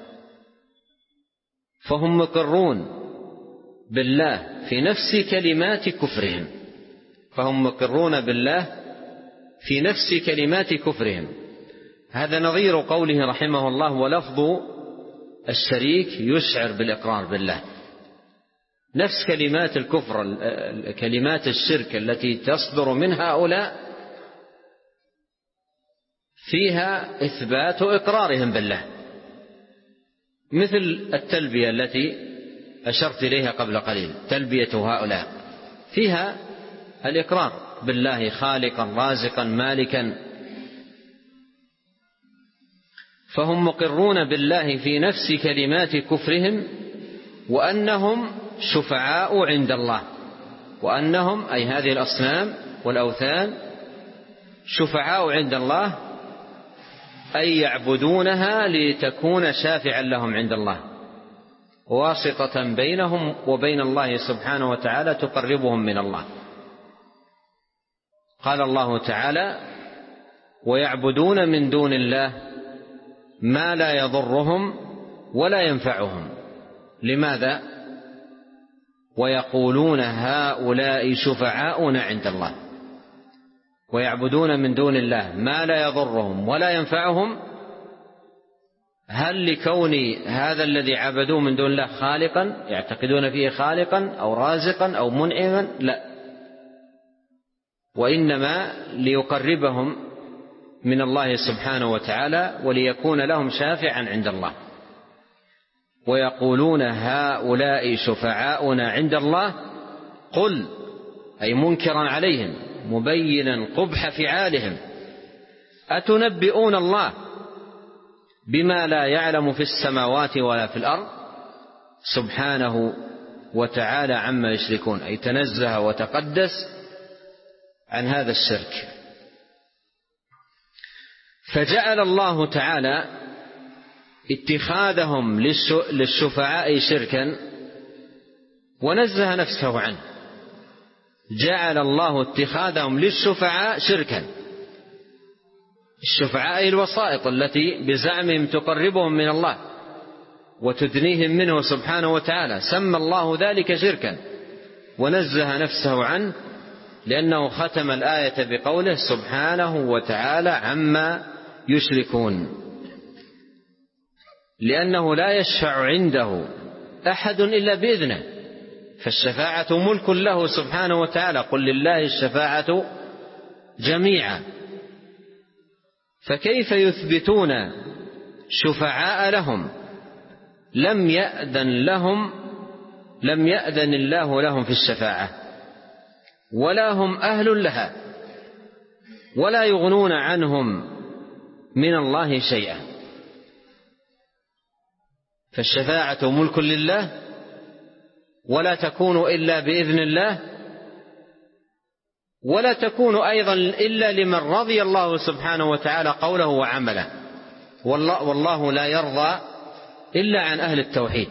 فهم مقرون بالله في نفس كلمات كفرهم، فهم مقرون بالله في نفس كلمات كفرهم. هذا نظير قوله رحمه الله: ولفظ الشريك يشعر بالإقرار بالله. نفس كلمات الكفر، كلمات الشرك التي تصدر من هؤلاء فيها إثبات إقرارهم بالله، مثل التلبية التي أشرت إليها قبل قليل، تلبية هؤلاء فيها الإقرار بالله خالقا رازقا مالكا. فهم مقرون بالله في نفس كلمات كفرهم وأنهم شفعاء عند الله، وأنهم أي هذه الأصنام والأوثان شفعاء عند الله، أي يعبدونها لتكون شافعا لهم عند الله، واسطة بينهم وبين الله سبحانه وتعالى تقربهم من الله. قال الله تعالى: ويعبدون من دون الله ما لا يضرهم ولا ينفعهم. لماذا؟ ويقولون هؤلاء شفعاؤنا عند الله. ويعبدون من دون الله ما لا يضرهم ولا ينفعهم. هل لكون هذا الذي عبدوه من دون الله خالقا، يعتقدون فيه خالقا أو رازقا أو منعما؟ لا، وإنما ليقربهم من الله سبحانه وتعالى وليكون لهم شافعا عند الله. ويقولون هؤلاء شفعاؤنا عند الله، قل، أي منكرا عليهم مبينا قبح فعالهم: أتنبئون الله بما لا يعلم في السماوات ولا في الأرض سبحانه وتعالى عما يشركون، أي تنزه وتقدس عن هذا الشرك. فجعل الله تعالى اتخاذهم للشفعاء شركا ونزه نفسه عنه. جعل الله اتخاذهم للشفعاء شركا، الشفعاء الوسائط التي بزعمهم تقربهم من الله وتدنيهم منه سبحانه وتعالى، سمى الله ذلك شركا ونزه نفسه عنه، لأنه ختم الآية بقوله سبحانه وتعالى عما يشركون، لأنه لا يشفع عنده أحد إلا بإذنه، فالشفاعة ملك له سبحانه وتعالى، قل لله الشفاعة جميعا. فكيف يثبتون شفعاء لهم لم يأذن الله لهم في الشفاعة، ولا هم أهل لها، ولا يغنون عنهم من الله شيئا؟ فالشفاعة ملك لله ولا تكون إلا بإذن الله، ولا تكون أيضا إلا لمن رضي الله سبحانه وتعالى قوله وعمله، والله لا يرضى إلا عن أهل التوحيد.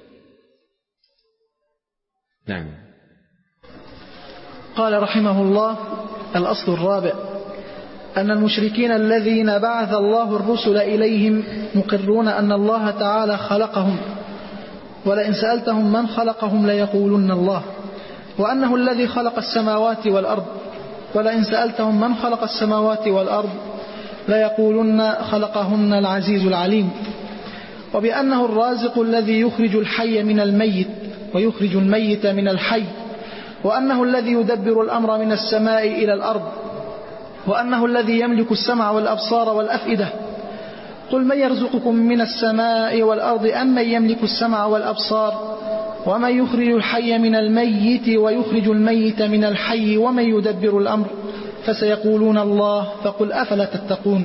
نعم. قال رحمه الله: الأصل الرابع أن المشركين الذين بعث الله الرسل إليهم مقرون أن الله تعالى خلقهم، ولئن سألتهم من خلقهم ليقولن الله، وأنه الذي خلق السماوات والأرض، ولئن سألتهم من خلق السماوات والأرض ليقولن خلقهن العزيز العليم، وبأنه الرازق الذي يخرج الحي من الميت ويخرج الميت من الحي، وأنه الذي يدبر الأمر من السماء إلى الأرض، وأنه الذي يملك السمع والأبصار والأفئدة. قل من يرزقكم من السماء والأرض أم من يملك السمع والأبصار ومن يخرج الحي من الميت ويخرج الميت من الحي ومن يدبر الأمر فسيقولون الله فقل أفلا تتقون.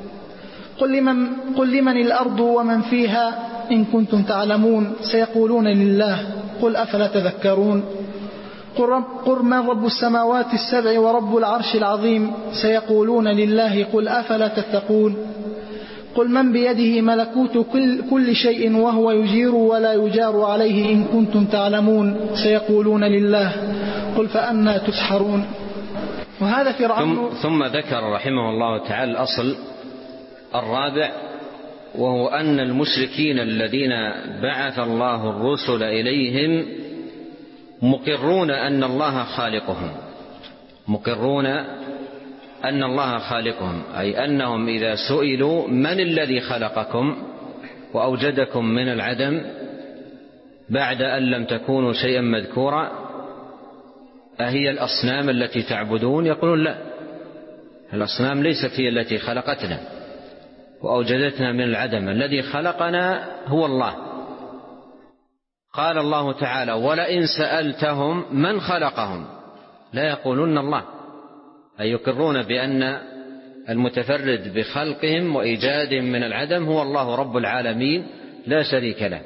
قل لمن الأرض ومن فيها إن كنتم تعلمون سيقولون لله قل أفلا تذكرون. قل من رب السماوات السبع ورب العرش العظيم سيقولون لله قل أفلا تتقون. قل من بيده ملكوت كل شيء وهو يجير ولا يجار عليه إن كنتم تعلمون سيقولون لله قل فأنى تسحرون. وهذا فرعون. ثم ذكر رحمه الله تعالى الأصل الرابع، وهو أن المشركين الذين بعث الله الرسل إليهم مقرون أن الله خالقهم، مقرون أن الله خالقهم، أي أنهم إذا سئلوا من الذي خلقكم وأوجدكم من العدم بعد أن لم تكونوا شيئا مذكورا أهي الأصنام التي تعبدون؟ يقولون لا، الأصنام ليست هي التي خلقتنا وأوجدتنا من العدم، الذي خلقنا هو الله. قال الله تعالى ولئن سألتهم من خلقهم لا يقولون الله، أي يقرون بأن المتفرد بخلقهم وإيجادهم من العدم هو الله رب العالمين لا شريك له،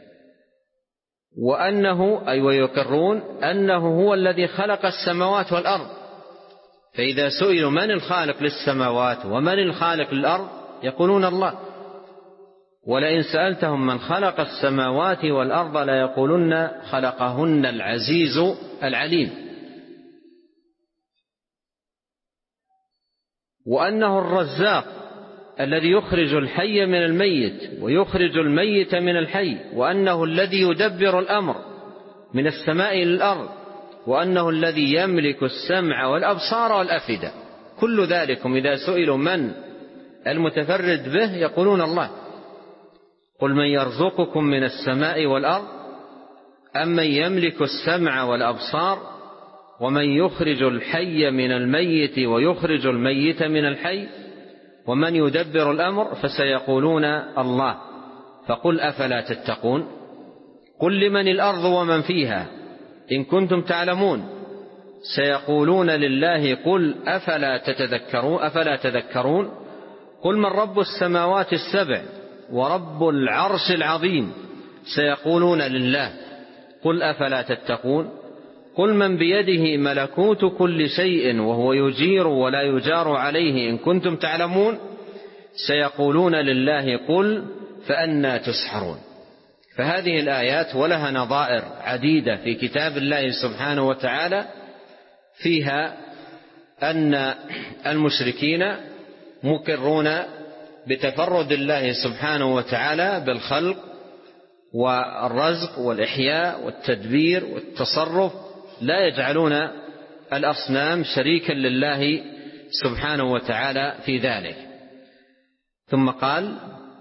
وأنه أي ويقرون أنه هو الذي خلق السماوات والأرض. فإذا سئلوا من الخالق للسماوات ومن الخالق للأرض يقولون الله. ولئن سألتهم من خلق السماوات والأرض ليقولن خلقهن العزيز العليم. وأنه الرزاق الذي يخرج الحي من الميت ويخرج الميت من الحي، وأنه الذي يدبر الأمر من السماء إلى الأرض، وأنه الذي يملك السمع والأبصار والأفئدة. كل ذلكم إذا سئلوا من المتفرد به يقولون الله. قل من يرزقكم من السماء والأرض أم من يملك السمع والأبصار ومن يخرج الحي من الميت ويخرج الميت من الحي ومن يدبر الأمر فسيقولون الله فقل أفلا تتقون. قل لمن الأرض ومن فيها إن كنتم تعلمون سيقولون لله قل أفلا تذكرون. قل من رب السماوات السبع ورب العرش العظيم سيقولون لله قل أفلا تتقون. قل من بيده ملكوت كل شيء وهو يجير ولا يجار عليه إن كنتم تعلمون سيقولون لله قل فأنى تسحرون. فهذه الآيات ولها نظائر عديدة في كتاب الله سبحانه وتعالى فيها أن المشركين مقرون بتفرد الله سبحانه وتعالى بالخلق والرزق والإحياء والتدبير والتصرف، لا يجعلون الأصنام شريكا لله سبحانه وتعالى في ذلك. ثم قال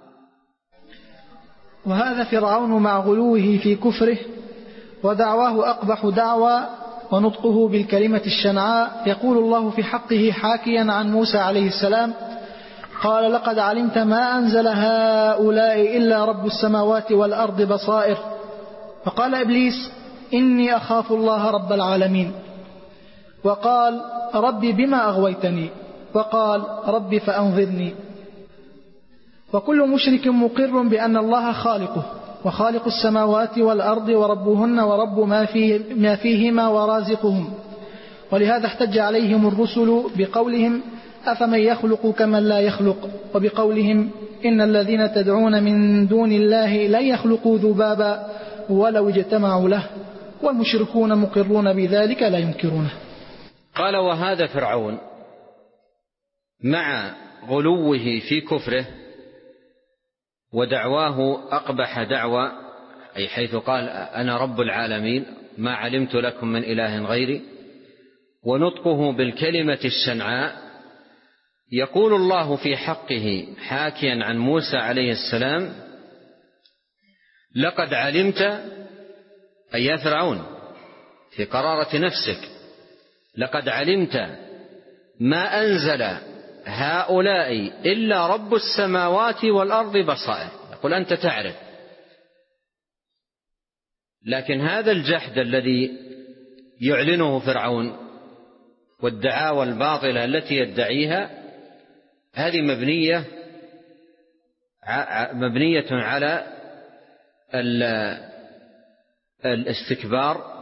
وهذا فرعون مع غلوه في كفره ودعواه أقبح دعوى ونطقه بالكلمة الشنعاء. يقول الله في حقه حاكيا عن موسى عليه السلام قال لقد علمت ما أنزل هؤلاء إلا رب السماوات والأرض بصائر. فقال إبليس إني أخاف الله رب العالمين. وقال ربي بما أغويتني. وقال ربي فأنظرني. وكل مشرك مقر بأن الله خالقه وخالق السماوات والأرض وربهن ورب ما فيهما ورازقهم. ولهذا احتج عليهم الرسل بقولهم أفمن يخلق كمن لا يخلق، وبقولهم إن الذين تدعون من دون الله لن يخلقوا ذبابا ولو اجتمعوا له والمشركون مقرون بذلك لا ينكرونه. قال وهذا فرعون مع غلوه في كفره ودعواه أقبح دعوى، أي حيث قال أنا رب العالمين ما علمت لكم من إله غيري، ونطقه بالكلمة الشنعاء، يقول الله في حقه حاكيا عن موسى عليه السلام: لقد علمت، أي يا فرعون في قرارة نفسك، لقد علمت ما أنزل هؤلاء إلا رب السماوات والأرض بصائر. يقول أنت تعرف، لكن هذا الجحد الذي يعلنه فرعون والدعاوى الباطلة التي يدعيها هذه مبنية على الاستكبار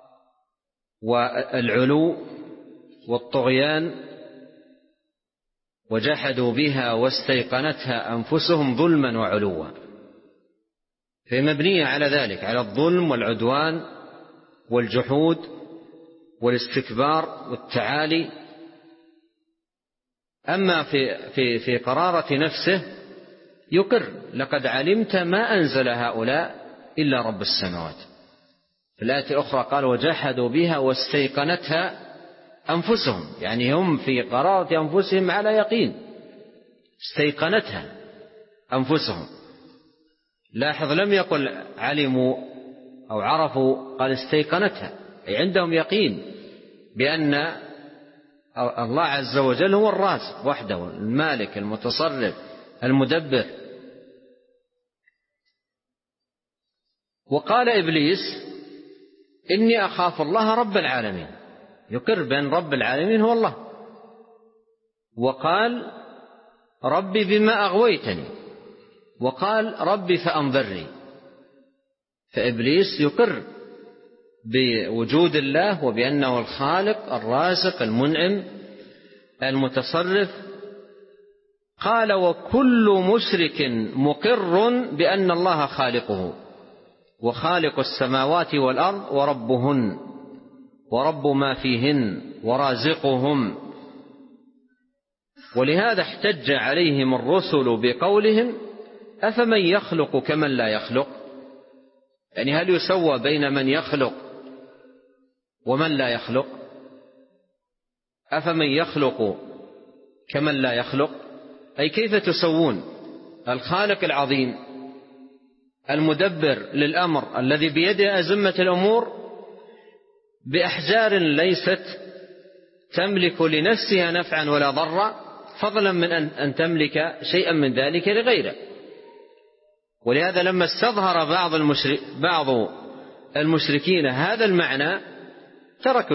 والعلو والطغيان، وجحدوا بها واستيقنتها أنفسهم ظلما وعلوا، فهي مبنية على ذلك، على الظلم والعدوان والجحود والاستكبار والتعالي. أما في قرارة نفسه يقر: لقد علمت ما أنزل هؤلاء إلا رب السماوات. في الآية الأخرى قال: وجحدوا بها واستيقنتها أنفسهم، يعني هم في قرارة أنفسهم على يقين، استيقنتها أنفسهم. لاحظ لم يقل علموا أو عرفوا، قال استيقنتها، أي عندهم يقين بأن الله عز وجل هو الرازق وحده، المالك المتصرف المدبر. وقال إبليس: إني أخاف الله رب العالمين، يقر بأن رب العالمين هو الله. وقال: ربي بما أغويتني، وقال: ربي فأنظرني. فإبليس يقر بوجود الله وبأنه الخالق الرازق المنعم المتصرف. قال: وكل مشرك مقر بأن الله خالقه وخالق السماوات والأرض وربهن ورب ما فيهن ورازقهم. ولهذا احتج عليهم الرسل بقولهم: أفمن يخلق كمن لا يخلق؟ يعني هل يسوى بين من يخلق ومن لا يخلق؟ أفمن يخلق كمن لا يخلق، أي كيف تسوون الخالق العظيم المدبر للأمر الذي بيده أزمة الأمور بأحجار ليست تملك لنفسها نفعا ولا ضرا، فضلا من أن تملك شيئا من ذلك لغيره. ولهذا لما استظهر بعض المشركين هذا المعنى تركوا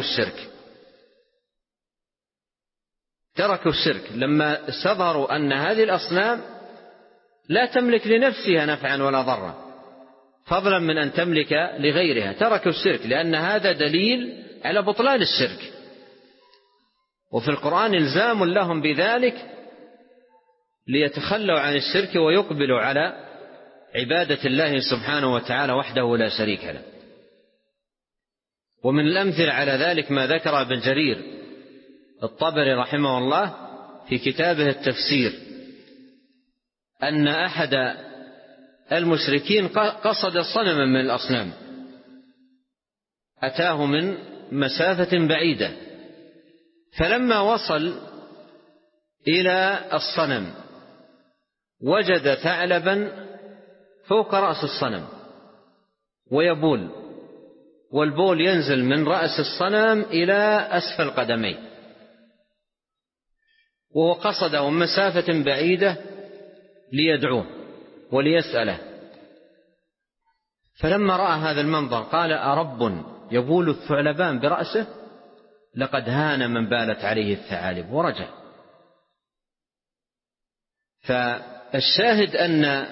الشرك لما استظهروا أن هذه الأصنام لا تملك لنفسها نفعا ولا ضرا فضلا من أن تملك لغيرها، تركوا الشرك، لأن هذا دليل على بطلان الشرك. وفي القرآن إلزام لهم بذلك ليتخلوا عن الشرك ويقبلوا على عبادة الله سبحانه وتعالى وحده لا شريك له. ومن الأمثلة على ذلك ما ذكر ابن جرير الطبري رحمه الله في كتابه التفسير، أن أحد المشركين قصد صنما من الأصنام أتاه من مسافة بعيدة، فلما وصل إلى الصنم وجد ثعلبا فوق رأس الصنم ويبول، والبول ينزل من رأس الصنم إلى أسفل قدميه، وهو قصده من مسافة بعيدة ليدعوه وليسأله. فلما رأى هذا المنظر قال: أرب يبول الثعلبان برأسه؟ لقد هان من بالت عليه الثعالب، ورجع. فالشاهد أن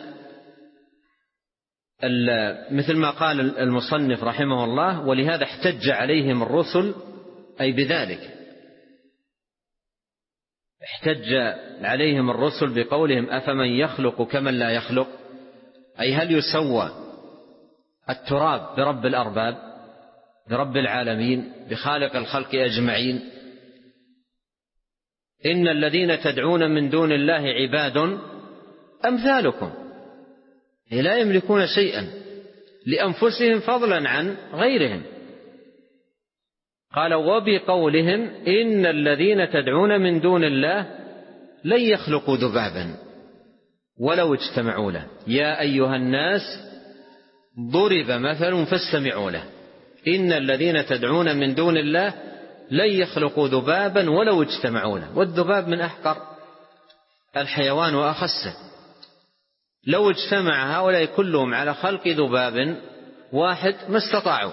مثل ما قال المصنف رحمه الله: ولهذا احتج عليهم الرسل، أي بذلك احتج عليهم الرسل بقولهم: أفمن يخلق كمن لا يخلق، أي هل يسوى التراب برب الأرباب، برب العالمين، بخالق الخلق أجمعين؟ إن الذين تدعون من دون الله عباد أمثالكم لا يملكون شيئا لأنفسهم فضلا عن غيرهم. قال وبقولهم إن الذين تدعون من دون الله لن يخلقوا ذبابا ولو اجتمعوا له يا أيها الناس ضرب مثل فاستمعوا له إن الذين تدعون من دون الله لن يخلقوا ذبابا ولو اجتمعوا له. والذباب من أحقر الحيوان وأخسه، لو اجتمع هؤلاء كلهم على خلق ذباب واحد ما استطاعوا،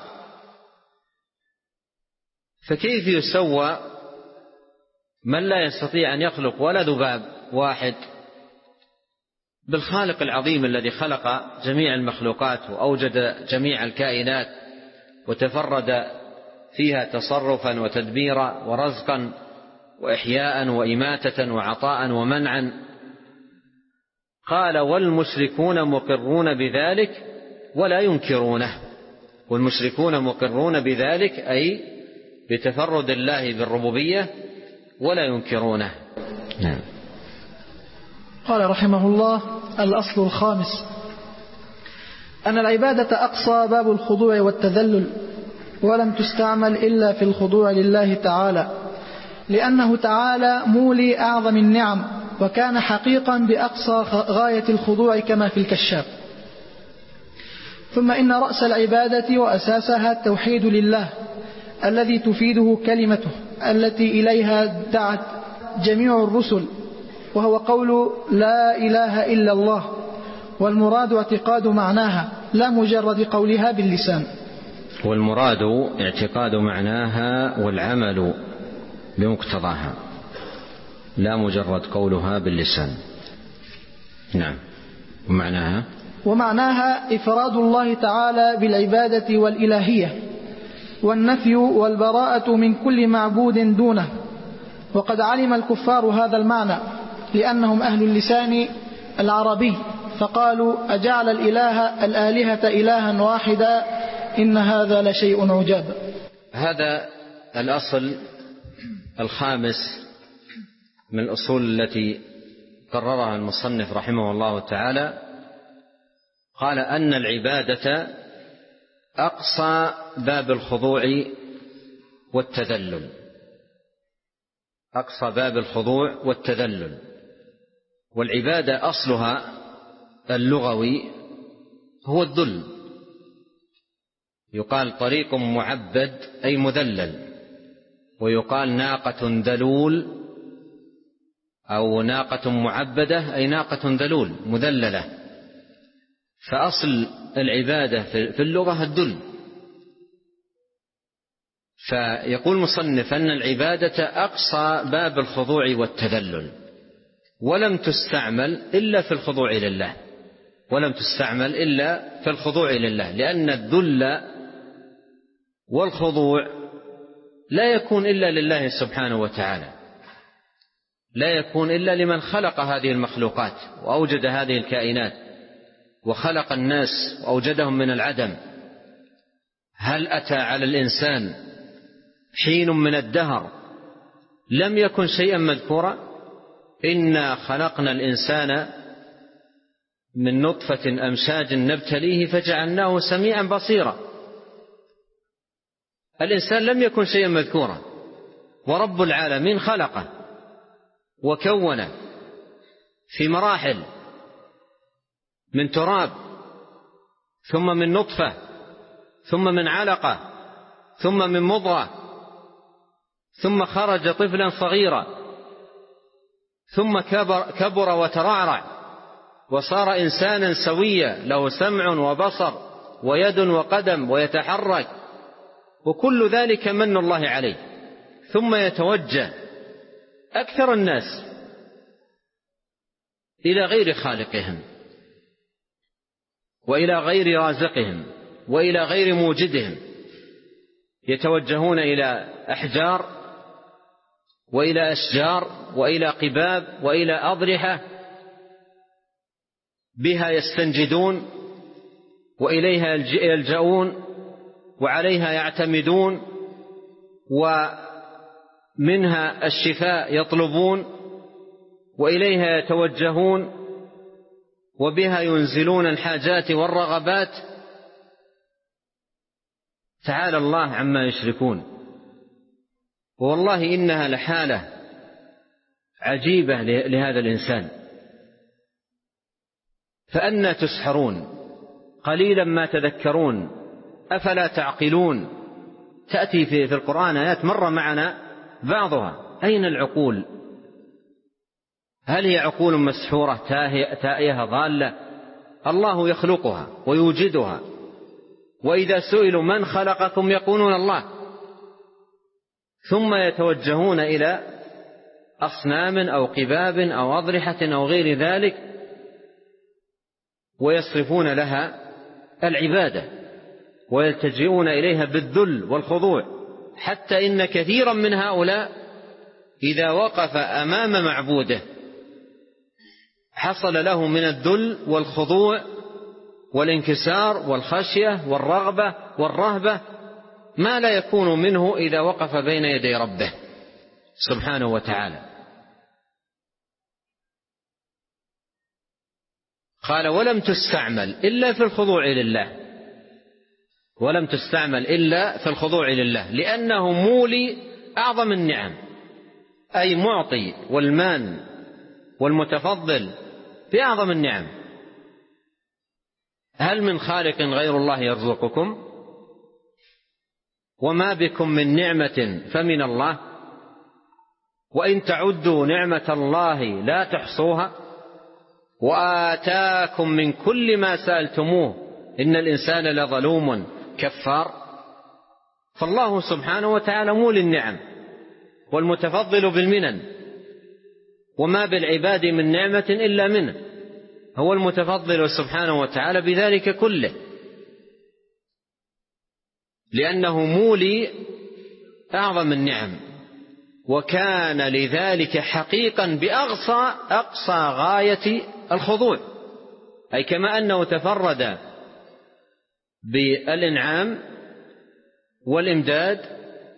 فكيف يسوى من لا يستطيع أن يخلق ولا ذباب واحد بالخالق العظيم الذي خلق جميع المخلوقات وأوجد جميع الكائنات وتفرد فيها تصرفا وتدبيرا ورزقا وإحياء وإماتة وعطاء ومنعا. قال والمشركون مقرون بذلك ولا ينكرونه. والمشركون مقرون بذلك أي بتفرد الله بالربوبية ولا ينكرونه. نعم. قال رحمه الله الأصل الخامس أن العبادة أقصى باب الخضوع والتذلل، ولم تستعمل إلا في الخضوع لله تعالى، لأنه تعالى مولي أعظم النعم، وكان حقيقا بأقصى غاية الخضوع كما في الكشاف. ثم إن رأس العبادة وأساسها التوحيد لله الذي تفيده كلمته التي إليها دعت جميع الرسل، وهو قول لا إله إلا الله، والمراد اعتقاد معناها لا مجرد قولها باللسان. والمراد اعتقاد معناها والعمل بمقتضاها لا مجرد قولها باللسان. نعم. ومعناها إفراد الله تعالى بالعبادة والإلهية، والنفي والبراءة من كل معبود دونه. وقد علم الكفار هذا المعنى لأنهم أهل اللسان العربي، فقالوا أجعل الآلهة إلها واحدا إن هذا لشيء عجاب. هذا الأصل الخامس من الأصول التي قررها المصنف رحمه الله تعالى. قال أن العبادة أقصى باب الخضوع والتذلل. أقصى باب الخضوع والتذلل. والعبادة أصلها اللغوي هو الذل، يقال طريق معبد أي مذلل، ويقال ناقة ذلول أو ناقة معبدة أي ناقة ذلول مذللة. فأصل العبادة في اللغة الذل. فيقول مصنف أن العبادة أقصى باب الخضوع والتذلل، ولم تستعمل إلا في الخضوع لله، ولم تستعمل إلا في الخضوع لله، لأن الذل والخضوع لا يكون إلا لله سبحانه وتعالى، لا يكون إلا لمن خلق هذه المخلوقات وأوجد هذه الكائنات وخلق الناس وأوجدهم من العدم. هل أتى على الإنسان حين من الدهر لم يكن شيئا مذكورا؟ إنا خلقنا الإنسان من نطفة أمشاج نبتليه فجعلناه سميعا بصيرا. الإنسان لم يكن شيئا مذكورا، ورب العالمين خلقه وكونه في مراحل، من تراب، ثم من نطفة، ثم من علقة، ثم من مضغة، ثم خرج طفلا صغيرا، ثم كبر وترعرع وصار إنسانا سويا له سمع وبصر ويد وقدم ويتحرك، وكل ذلك من الله عليه. ثم يتوجه أكثر الناس إلى غير خالقهم وإلى غير رازقهم وإلى غير موجدهم، يتوجهون إلى أحجار وإلى أشجار وإلى قباب وإلى أضرحة بها يستنجدون وإليها يلجؤون وعليها يعتمدون منها الشفاء يطلبون وإليها يتوجهون وبها ينزلون الحاجات والرغبات، تعالى الله عما يشركون. والله إنها لحالة عجيبة لهذا الإنسان، فأنى تسحرون؟ قليلا ما تذكرون، أفلا تعقلون؟ تأتي في القرآن آيات مر معنا بعضها. أين العقول؟ هل هي عقول مسحورة تائهة ضالة؟ الله يخلقها ويوجدها، وإذا سئلوا من خلقكم يقولون الله، ثم يتوجهون إلى أصنام أو قباب أو أضرحة أو غير ذلك ويصرفون لها العبادة ويلتجئون إليها بالذل والخضوع، حتى إن كثيرا من هؤلاء إذا وقف أمام معبوده حصل له من الذل والخضوع والانكسار والخشية والرغبة والرهبة ما لا يكون منه إذا وقف بين يدي ربه سبحانه وتعالى. قال ولم تستعمل إلا في الخضوع لله، ولم تستعمل إلا في الخضوع لله، لأنه مولي أعظم النعم، أي معطي والمان والمتفضل بأعظم النعم. هل من خالق غير الله يرزقكم؟ وما بكم من نعمة فمن الله، وإن تعدوا نعمة الله لا تحصوها، وآتاكم من كل ما سألتموه إن الإنسان لظلوم كفار. فالله سبحانه وتعالى مولي النعم والمتفضل بالمنن، وما بالعباد من نعمة إلا منه، هو المتفضل سبحانه وتعالى بذلك كله، لأنه مولي أعظم النعم، وكان لذلك حقيقا بأقصى غاية الخضوع. أي كما أنه تفرد بالإنعام والإمداد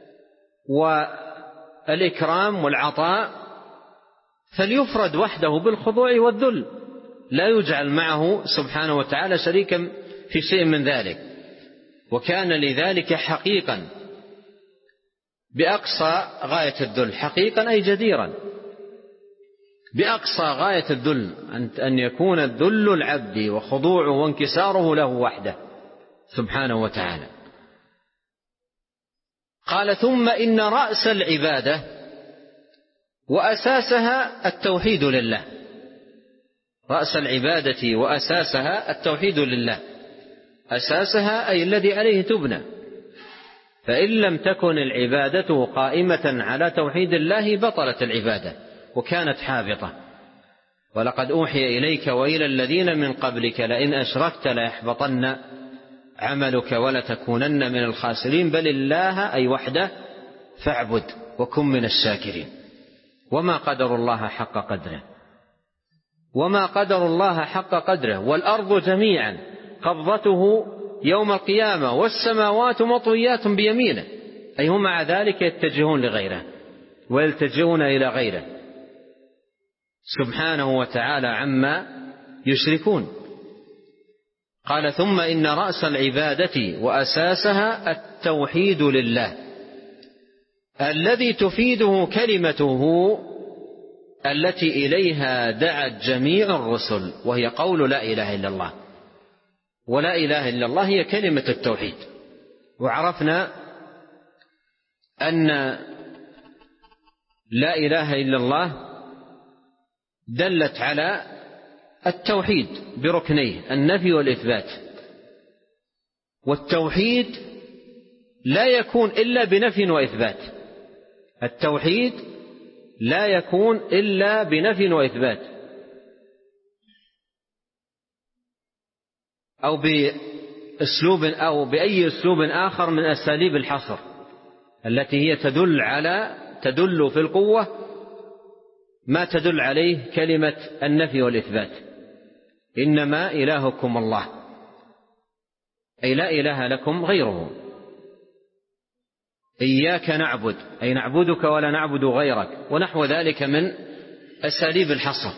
والإكرام والعطاء، فليفرد وحده بالخضوع والذل، لا يجعل معه سبحانه وتعالى شريكا في شيء من ذلك. وكان لذلك حقيقا بأقصى غاية الذل، حقيقا أي جديرا بأقصى غاية الذل، أن يكون الذل العبد وخضوعه وانكساره له وحده سبحانه وتعالى. قال ثم إن رأس العبادة وأساسها التوحيد لله، رأس العبادة وأساسها التوحيد لله، أساسها أي الذي عليه تبنى، فإن لم تكن العبادة قائمة على توحيد الله بطلت العبادة وكانت حابطة. ولقد أوحي إليك وإلى الذين من قبلك لئن أشركت ليحبطن عملك ولتكونن من الخاسرين، بل الله أي وحده فاعبد وكن من الشاكرين. وما قدر الله حق قدره، وما قدر الله حق قدره، والأرض جميعا قبضته يوم القيامة والسماوات مطويات بيمينه، أي هم مع ذلك يتجهون لغيره ويلتجئون إلى غيره سبحانه وتعالى عما يشركون. قال ثم إن رأس العبادة وأساسها التوحيد لله الذي تفيده كلمته التي إليها دعت جميع الرسل، وهي قول لا إله إلا الله. ولا إله إلا الله هي كلمة التوحيد. وعرفنا أن لا إله إلا الله دلت على التوحيد بركنيه النفي والإثبات، والتوحيد لا يكون إلا بنفي وإثبات، التوحيد لا يكون إلا بنفي وإثبات، أو بأسلوب أو بأي أسلوب آخر من أساليب الحصر التي هي تدل في القوة ما تدل عليه كلمة النفي والإثبات. إنما إلهكم الله، أي لا إله لكم غيره. إياك نعبد أي نعبدك ولا نعبد غيرك، ونحو ذلك من أساليب الحصر.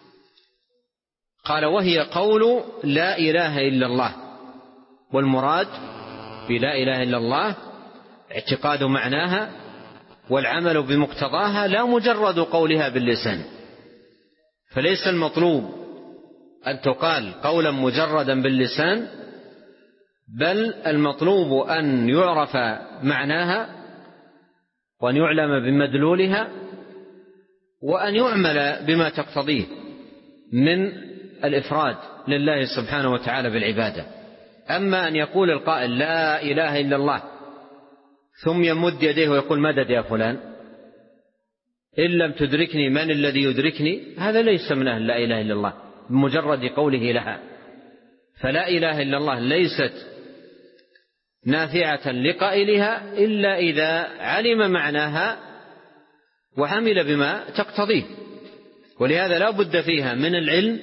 قال وهي قول لا إله إلا الله، والمراد بلا إله إلا الله اعتقاد معناها والعمل بمقتضاها، لا مجرد قولها باللسان. فليس المطلوب أن تقال قولا مجردا باللسان، بل المطلوب أن يعرف معناها وأن يعلم بمدلولها وأن يعمل بما تقتضيه من الإفراد لله سبحانه وتعالى بالعبادة. أما أن يقول القائل لا إله إلا الله ثم يمد يديه ويقول مدد يا فلان، إن لم تدركني من الذي يدركني، هذا ليس من أهل لا إله إلا الله بمجرد قوله لها. فلا إله إلا الله ليست نافعة لقائلها إلا إذا علم معناها وعمل بما تقتضيه. ولهذا لا بد فيها من العلم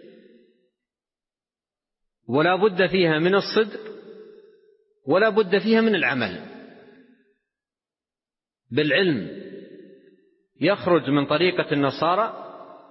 ولا بد فيها من الصدق ولا بد فيها من العمل. بالعلم يخرج من طريقة النصارى،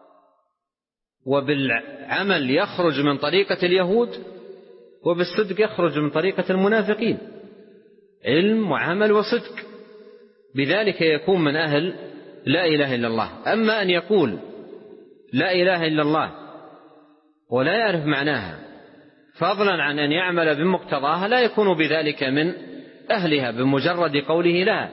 وبالعمل يخرج من طريقة اليهود، وبالصدق يخرج من طريقة المنافقين. علم وعمل وصدق، بذلك يكون من أهل لا إله إلا الله. أما أن يقول لا إله إلا الله ولا يعرف معناها فضلا عن أن يعمل بمقتضاها، لا يكون بذلك من أهلها بمجرد قوله لها.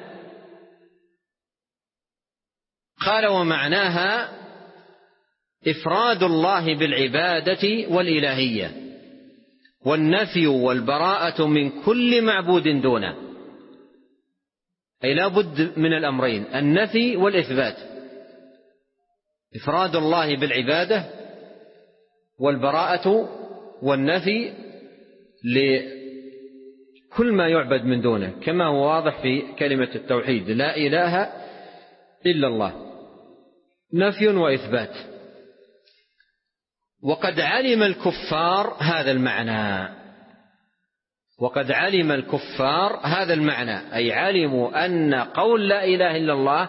قال ومعناها إفراد الله بالعبادة والإلهية، والنفي والبراءة من كل معبود دونه. أي لا بد من الأمرين، النفي والإثبات. إفراد الله بالعبادة والبراءة والنفي لكل ما يعبد من دونه، كما هو واضح في كلمة التوحيد لا إله إلا الله، نفي وإثبات. وقد علم الكفار هذا المعنى، وقد علم الكفار هذا المعنى، أي علموا أن قول لا إله إلا الله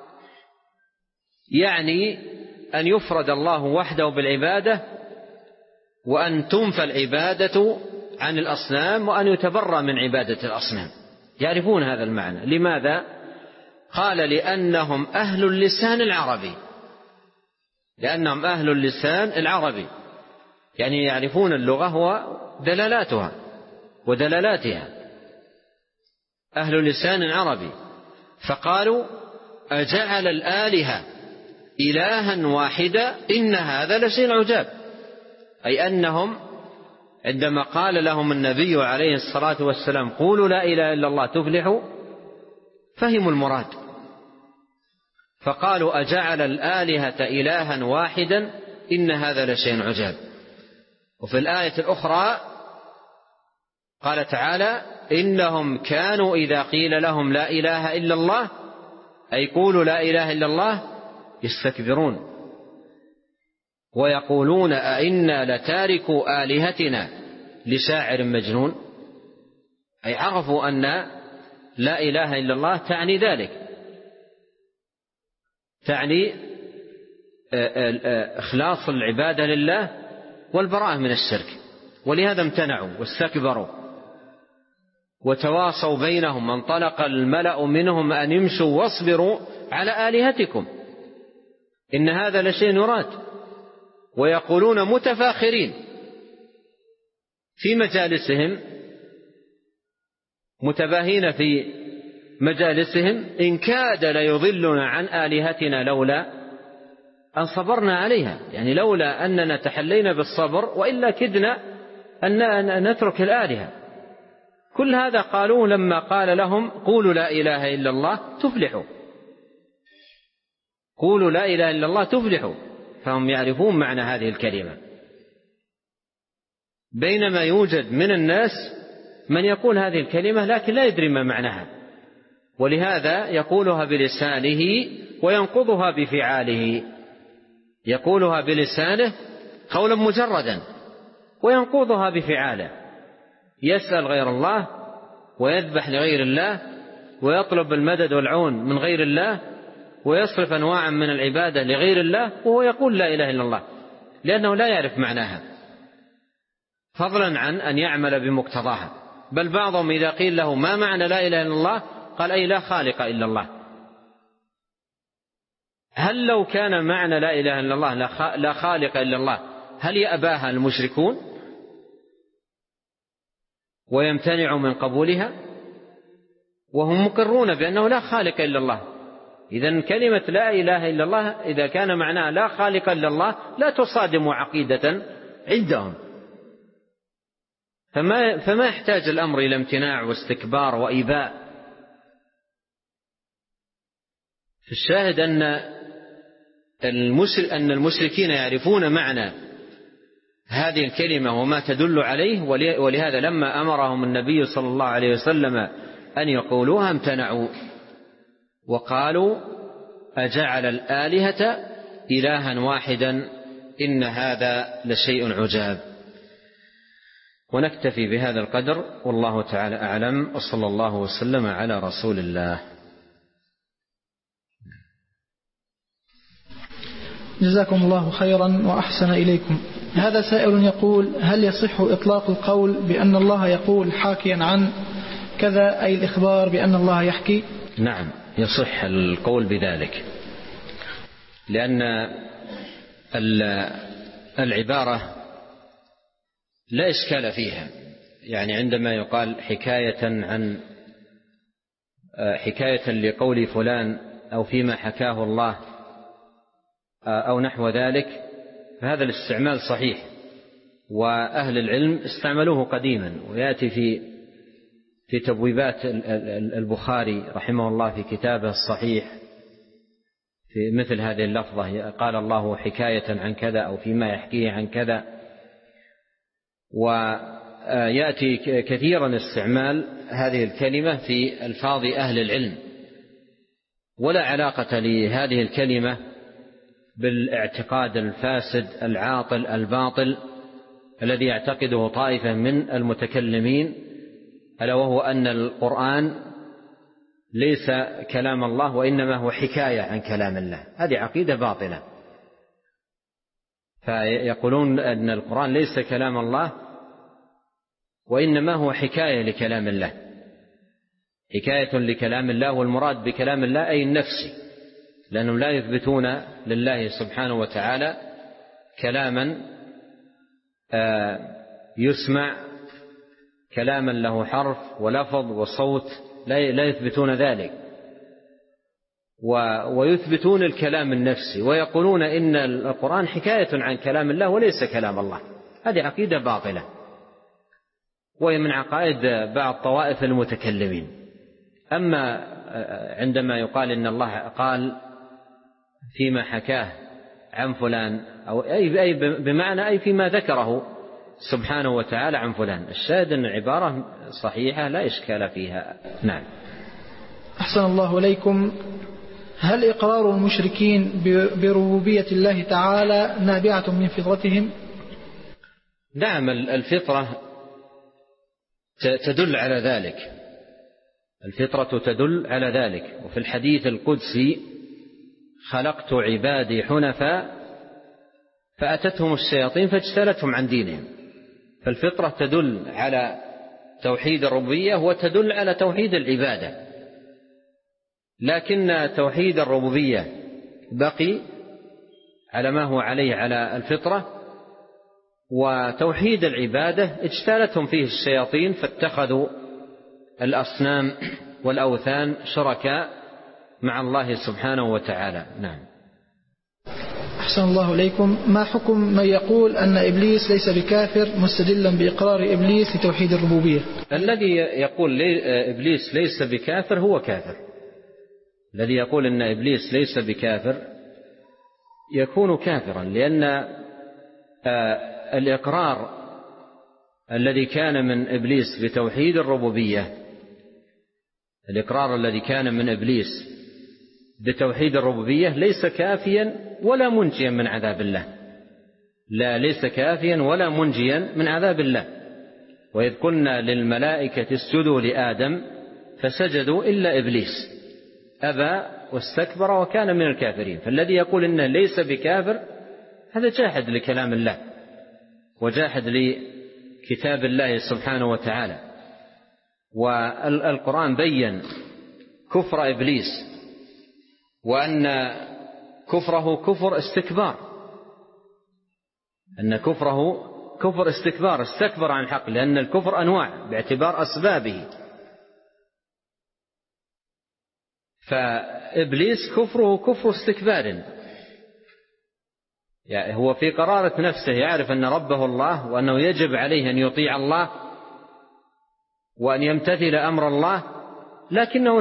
يعني أن يفرد الله وحده بالعبادة، وأن تنفى العبادة عن الأصنام، وأن يتبرأ من عبادة الأصنام. يعرفون هذا المعنى. لماذا؟ قال لأنهم أهل اللسان العربي، لأنهم أهل اللسان العربي، يعني يعرفون اللغة ودلالاتها ودلالاتها، أهل لسان عربي. فقالوا أجعل الآلهة إلها واحدا إن هذا لشيء عجاب. أي أنهم عندما قال لهم النبي عليه الصلاة والسلام قولوا لا إله إلا الله تفلحوا، فهموا المراد، فقالوا أجعل الآلهة إلها واحدا إن هذا لشيء عجاب. وفي الآية الأخرى قال تعالى إنهم كانوا إذا قيل لهم لا إله إلا الله أي قولوا لا إله إلا الله يستكبرون ويقولون أئنا لتاركوا آلهتنا لشاعر مجنون. أي عرفوا أن لا إله إلا الله تعني ذلك، تعني إخلاص العبادة لله والبراءة من الشرك. ولهذا امتنعوا واستكبروا وتواصوا بينهم، انطلق الملأ منهم أن يمشوا واصبروا على آلهتكم إن هذا لشيء يراد. ويقولون متفاخرين في مجالسهم، متباهين في مجالسهم إن كاد ليضلنا عن آلهتنا لولا أن صبرنا عليها، يعني لولا أننا تحلينا بالصبر وإلا كدنا أن نترك الآلهة. كل هذا قالوه لما قال لهم قولوا لا إله إلا الله تفلحوا، قولوا لا إله إلا الله تفلحوا، فهم يعرفون معنى هذه الكلمة. بينما يوجد من الناس من يقول هذه الكلمة لكن لا يدري ما معناها، ولهذا يقولها بلسانه وينقضها بفعاله، يقولها بلسانه قولا مجردا وينقضها بفعاله، يسأل غير الله ويذبح لغير الله ويطلب المدد والعون من غير الله ويصرف أنواعا من العبادة لغير الله وهو يقول لا إله إلا الله، لأنه لا يعرف معناها فضلا عن أن يعمل بمقتضاها. بل بعضهم إذا قيل له ما معنى لا إله إلا الله قال أي لا خالق إلا الله. هل لو كان معنى لا إله إلا الله لا خالق إلا الله هل يأباها المشركون ويمتنع من قبولها وهم مقرون بأنه لا خالق إلا الله؟ إذن كلمة لا إله إلا الله إذا كان معناها لا خالق إلا الله لا تصادم عقيدة عندهم، فما يحتاج الأمر إلى امتناع واستكبار وإيباء. الشاهد أن المشركين يعرفون معنى هذه الكلمة وما تدل عليه، ولهذا لما أمرهم النبي صلى الله عليه وسلم أن يقولوها امتنعوا وقالوا أجعل الآلهة إلها واحدا إن هذا لشيء عجاب. ونكتفي بهذا القدر والله تعالى أعلم، وصلى الله وسلم على رسول الله. جزاكم الله خيرا وأحسن إليكم. هذا سائل يقول: هل يصح إطلاق القول بأن الله يقول حاكيا عن كذا، أي الإخبار بأن الله يحكي؟ نعم يصح القول بذلك، لأن العبارة لا إشكال فيها. يعني عندما يقال حكاية لقول فلان أو فيما حكاه الله أو نحو ذلك، فهذا الاستعمال صحيح، وأهل العلم استعملوه قديما، ويأتي في تبويبات البخاري رحمه الله في كتابه الصحيح في مثل هذه اللفظة، قال الله حكاية عن كذا أو فيما يحكيه عن كذا. ويأتي كثيرا استعمال هذه الكلمة في ألفاظ أهل العلم، ولا علاقة لهذه الكلمة بالاعتقاد الفاسد العاطل الباطل الذي يعتقده طائفة من المتكلمين، ألا وهو أن القرآن ليس كلام الله وإنما هو حكاية عن كلام الله. هذه عقيدة باطلة، فيقولون أن القرآن ليس كلام الله وإنما هو حكاية لكلام الله، حكاية لكلام الله، والمراد بكلام الله أي النفسي، لأنهم لا يثبتون لله سبحانه وتعالى كلاما يسمع، كلاما له حرف ولفظ وصوت، لا يثبتون ذلك، ويثبتون الكلام النفسي، ويقولون إن القرآن حكاية عن كلام الله وليس كلام الله. هذه عقيدة باطلة، وهي من عقائد بعض طوائف المتكلمين. أما عندما يقال إن الله قال فيما حكاه عن فلان أو أي بمعنى أي فيما ذكره سبحانه وتعالى عن فلان، الشاهد أن العبارة صحيحة لا إشكال فيها. نعم. أحسن الله إليكم. هل إقرار المشركين بربوبية الله تعالى نابعة من فطرتهم؟ نعم، الفطرة تدل على ذلك، الفطرة تدل على ذلك. وفي الحديث القدسي: خلقت عبادي حنفاء فأتتهم الشياطين فاجتالتهم عن دينهم. فالفطرة تدل على توحيد الربوبية وتدل على توحيد العبادة، لكن توحيد الربوبية بقي على ما هو عليه على الفطرة، وتوحيد العبادة اجتالتهم فيه الشياطين فاتخذوا الأصنام والأوثان شركاء مع الله سبحانه وتعالى. نعم. أحسن الله إليكم. ما حكم من يقول أن إبليس ليس بكافر مستدلا بإقرار إبليس لتوحيد الربوبية؟ الذي يقول إبليس ليس بكافر هو كافر. الذي يقول أن إبليس ليس بكافر يكون كافرا، لأن الإقرار الذي كان من إبليس بتوحيد الربوبية، الإقرار الذي كان من إبليس بتوحيد الربوبية ليس كافيا ولا منجيا من عذاب الله، لا ليس كافيا ولا منجيا من عذاب الله. وإذ قلنا للملائكة اسجدوا لآدم فسجدوا إلا إبليس أبى واستكبر وكان من الكافرين. فالذي يقول إنه ليس بكافر هذا جاحد لكلام الله وجاحد لكتاب الله سبحانه وتعالى. والقرآن بيّن كفر إبليس وأن كفره كفر استكبار، أن كفره كفر استكبار، استكبر عن الحق، لأن الكفر أنواع باعتبار أسبابه. فإبليس كفره كفر استكبار، يعني هو في قرارة نفسه يعرف أن ربه الله وأنه يجب عليه أن يطيع الله وأن يمتثل أمر الله، لكنه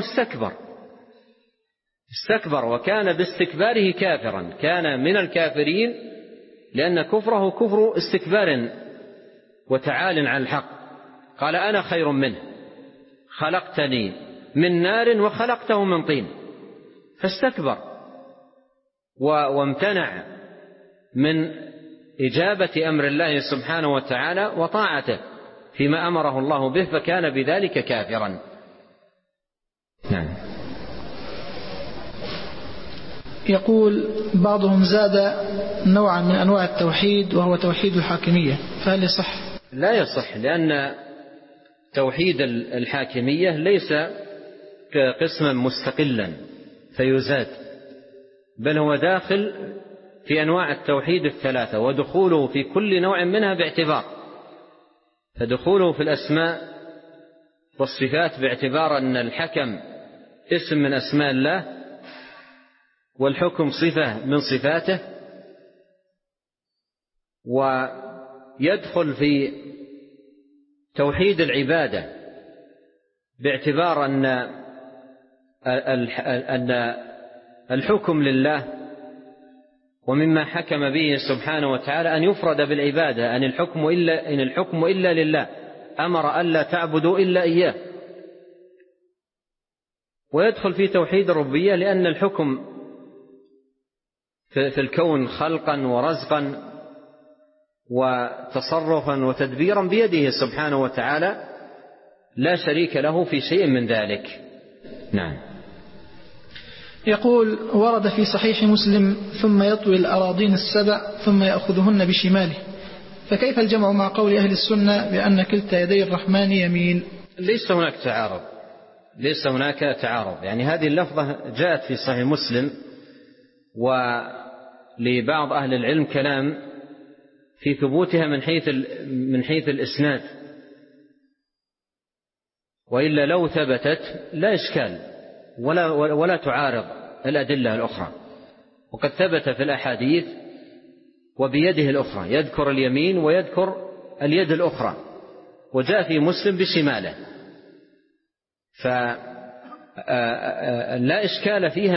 استكبر وكان باستكباره كافرا، كان من الكافرين لأن كفره كفر استكبار وتعال عن الحق. قال أنا خير منه خلقتني من نار وخلقته من طين، فاستكبر وامتنع من إجابة أمر الله سبحانه وتعالى وطاعته فيما أمره الله به، فكان بذلك كافرا. نعم. يقول بعضهم زاد نوعا من أنواع التوحيد وهو توحيد الحاكمية، فهل يصح؟ لا يصح، لأن توحيد الحاكمية ليس قسما مستقلا فيزاد، بل هو داخل في أنواع التوحيد الثلاثة، ودخوله في كل نوع منها باعتبار. فدخوله في الأسماء والصفات باعتبار أن الحكم اسم من أسماء الله والحكم صفة من صفاته، ويدخل في توحيد العبادة باعتبار أن الحكم لله، ومما حكم به سبحانه وتعالى أن يفرد بالعبادة، إن الحكم إلا لله، أمر ألا تعبدوا إلا إياه. ويدخل في توحيد الربوبية لأن الحكم في الكون خلقا ورزقا وتصرفا وتدبيرا بيده سبحانه وتعالى، لا شريك له في شيء من ذلك. نعم. يقول ورد في صحيح مسلم ثم يطوي الأراضين السبع ثم يأخذهن بشماله، فكيف الجمع مع قول أهل السنة بأن كلتا يدي الرحمن يمين؟ ليس هناك تعارض، يعني هذه اللفظة جاءت في صحيح مسلم، ولبعض أهل العلم كلام في ثبوتها من حيث الإسناد، وإلا لو ثبتت لا إشكال ولا تعارض الأدلة الأخرى. وقد ثبت في الأحاديث وبيده الأخرى، يذكر اليمين ويذكر اليد الأخرى، وجاء في مسلم بشماله، فلا إشكال فيها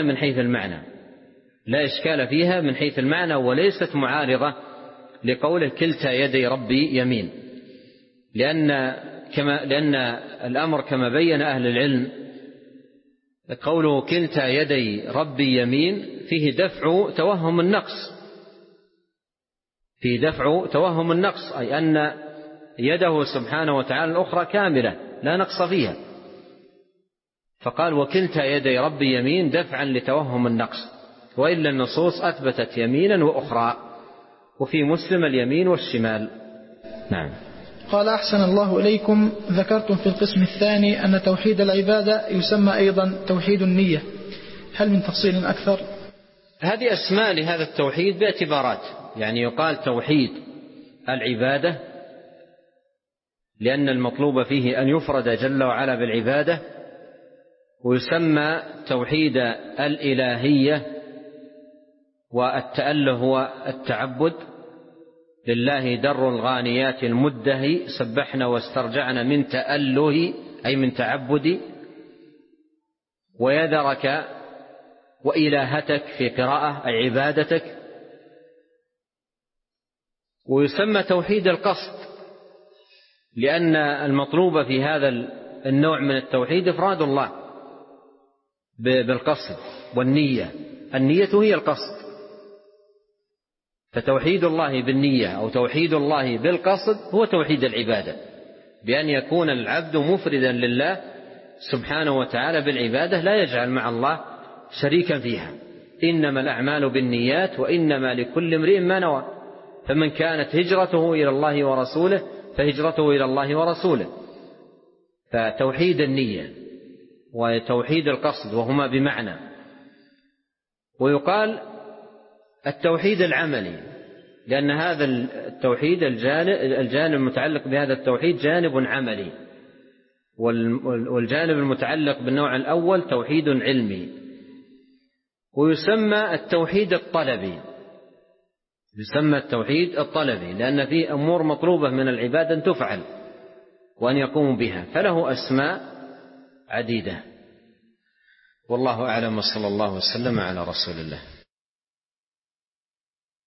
من حيث المعنى، وليست معارضة لقوله كلتا يدي ربي يمين، لأن الأمر كما بين أهل العلم قوله كلتا يدي ربي يمين فيه دفع توهم النقص، أي أن يده سبحانه وتعالى الأخرى كاملة لا نقص فيها، فقال وكلتا يدي ربي يمين دفعا لتوهم النقص، وإلا النصوص أثبتت يمينا وأخرى، وفي مسلم اليمين والشمال. نعم. قال أحسن الله إليكم، ذكرتم في القسم الثاني أن توحيد العبادة يسمى أيضا توحيد النية، هل من تفصيل أكثر؟ هذه أسماء لهذا التوحيد باعتبارات، يعني يقال توحيد العبادة لأن المطلوب فيه أن يفرد جل وعلا بالعبادة، ويسمى توحيد الإلهية، والتأله هو التعبد، لله در الغانيات المدهي سبحنا واسترجعنا من تأله أي من تعبدي، ويذرك وإلهتك في قراءة أي عبادتك. ويسمى توحيد القصد لأن المطلوب في هذا النوع من التوحيد إفراد الله بالقصد والنية، النية هي القصد، فتوحيد الله بالنية أو توحيد الله بالقصد هو توحيد العبادة، بأن يكون العبد مفردا لله سبحانه وتعالى بالعبادة لا يجعل مع الله شريكا فيها. إنما الأعمال بالنيات وإنما لكل امرئ ما نوى، فمن كانت هجرته إلى الله ورسوله فهجرته إلى الله ورسوله. فتوحيد النية وتوحيد القصد وهما بمعنى. ويقال التوحيد العملي، لأن هذا التوحيد الجانب المتعلق بهذا التوحيد جانب عملي، والجانب المتعلق بالنوع الأول توحيد علمي. ويسمى التوحيد الطلبي، يسمى التوحيد الطلبي لأن فيه أمور مطلوبة من العباد أن تفعل وأن يقوم بها، فله أسماء عديدة. والله أعلم، وصلى الله وسلم على رسول الله.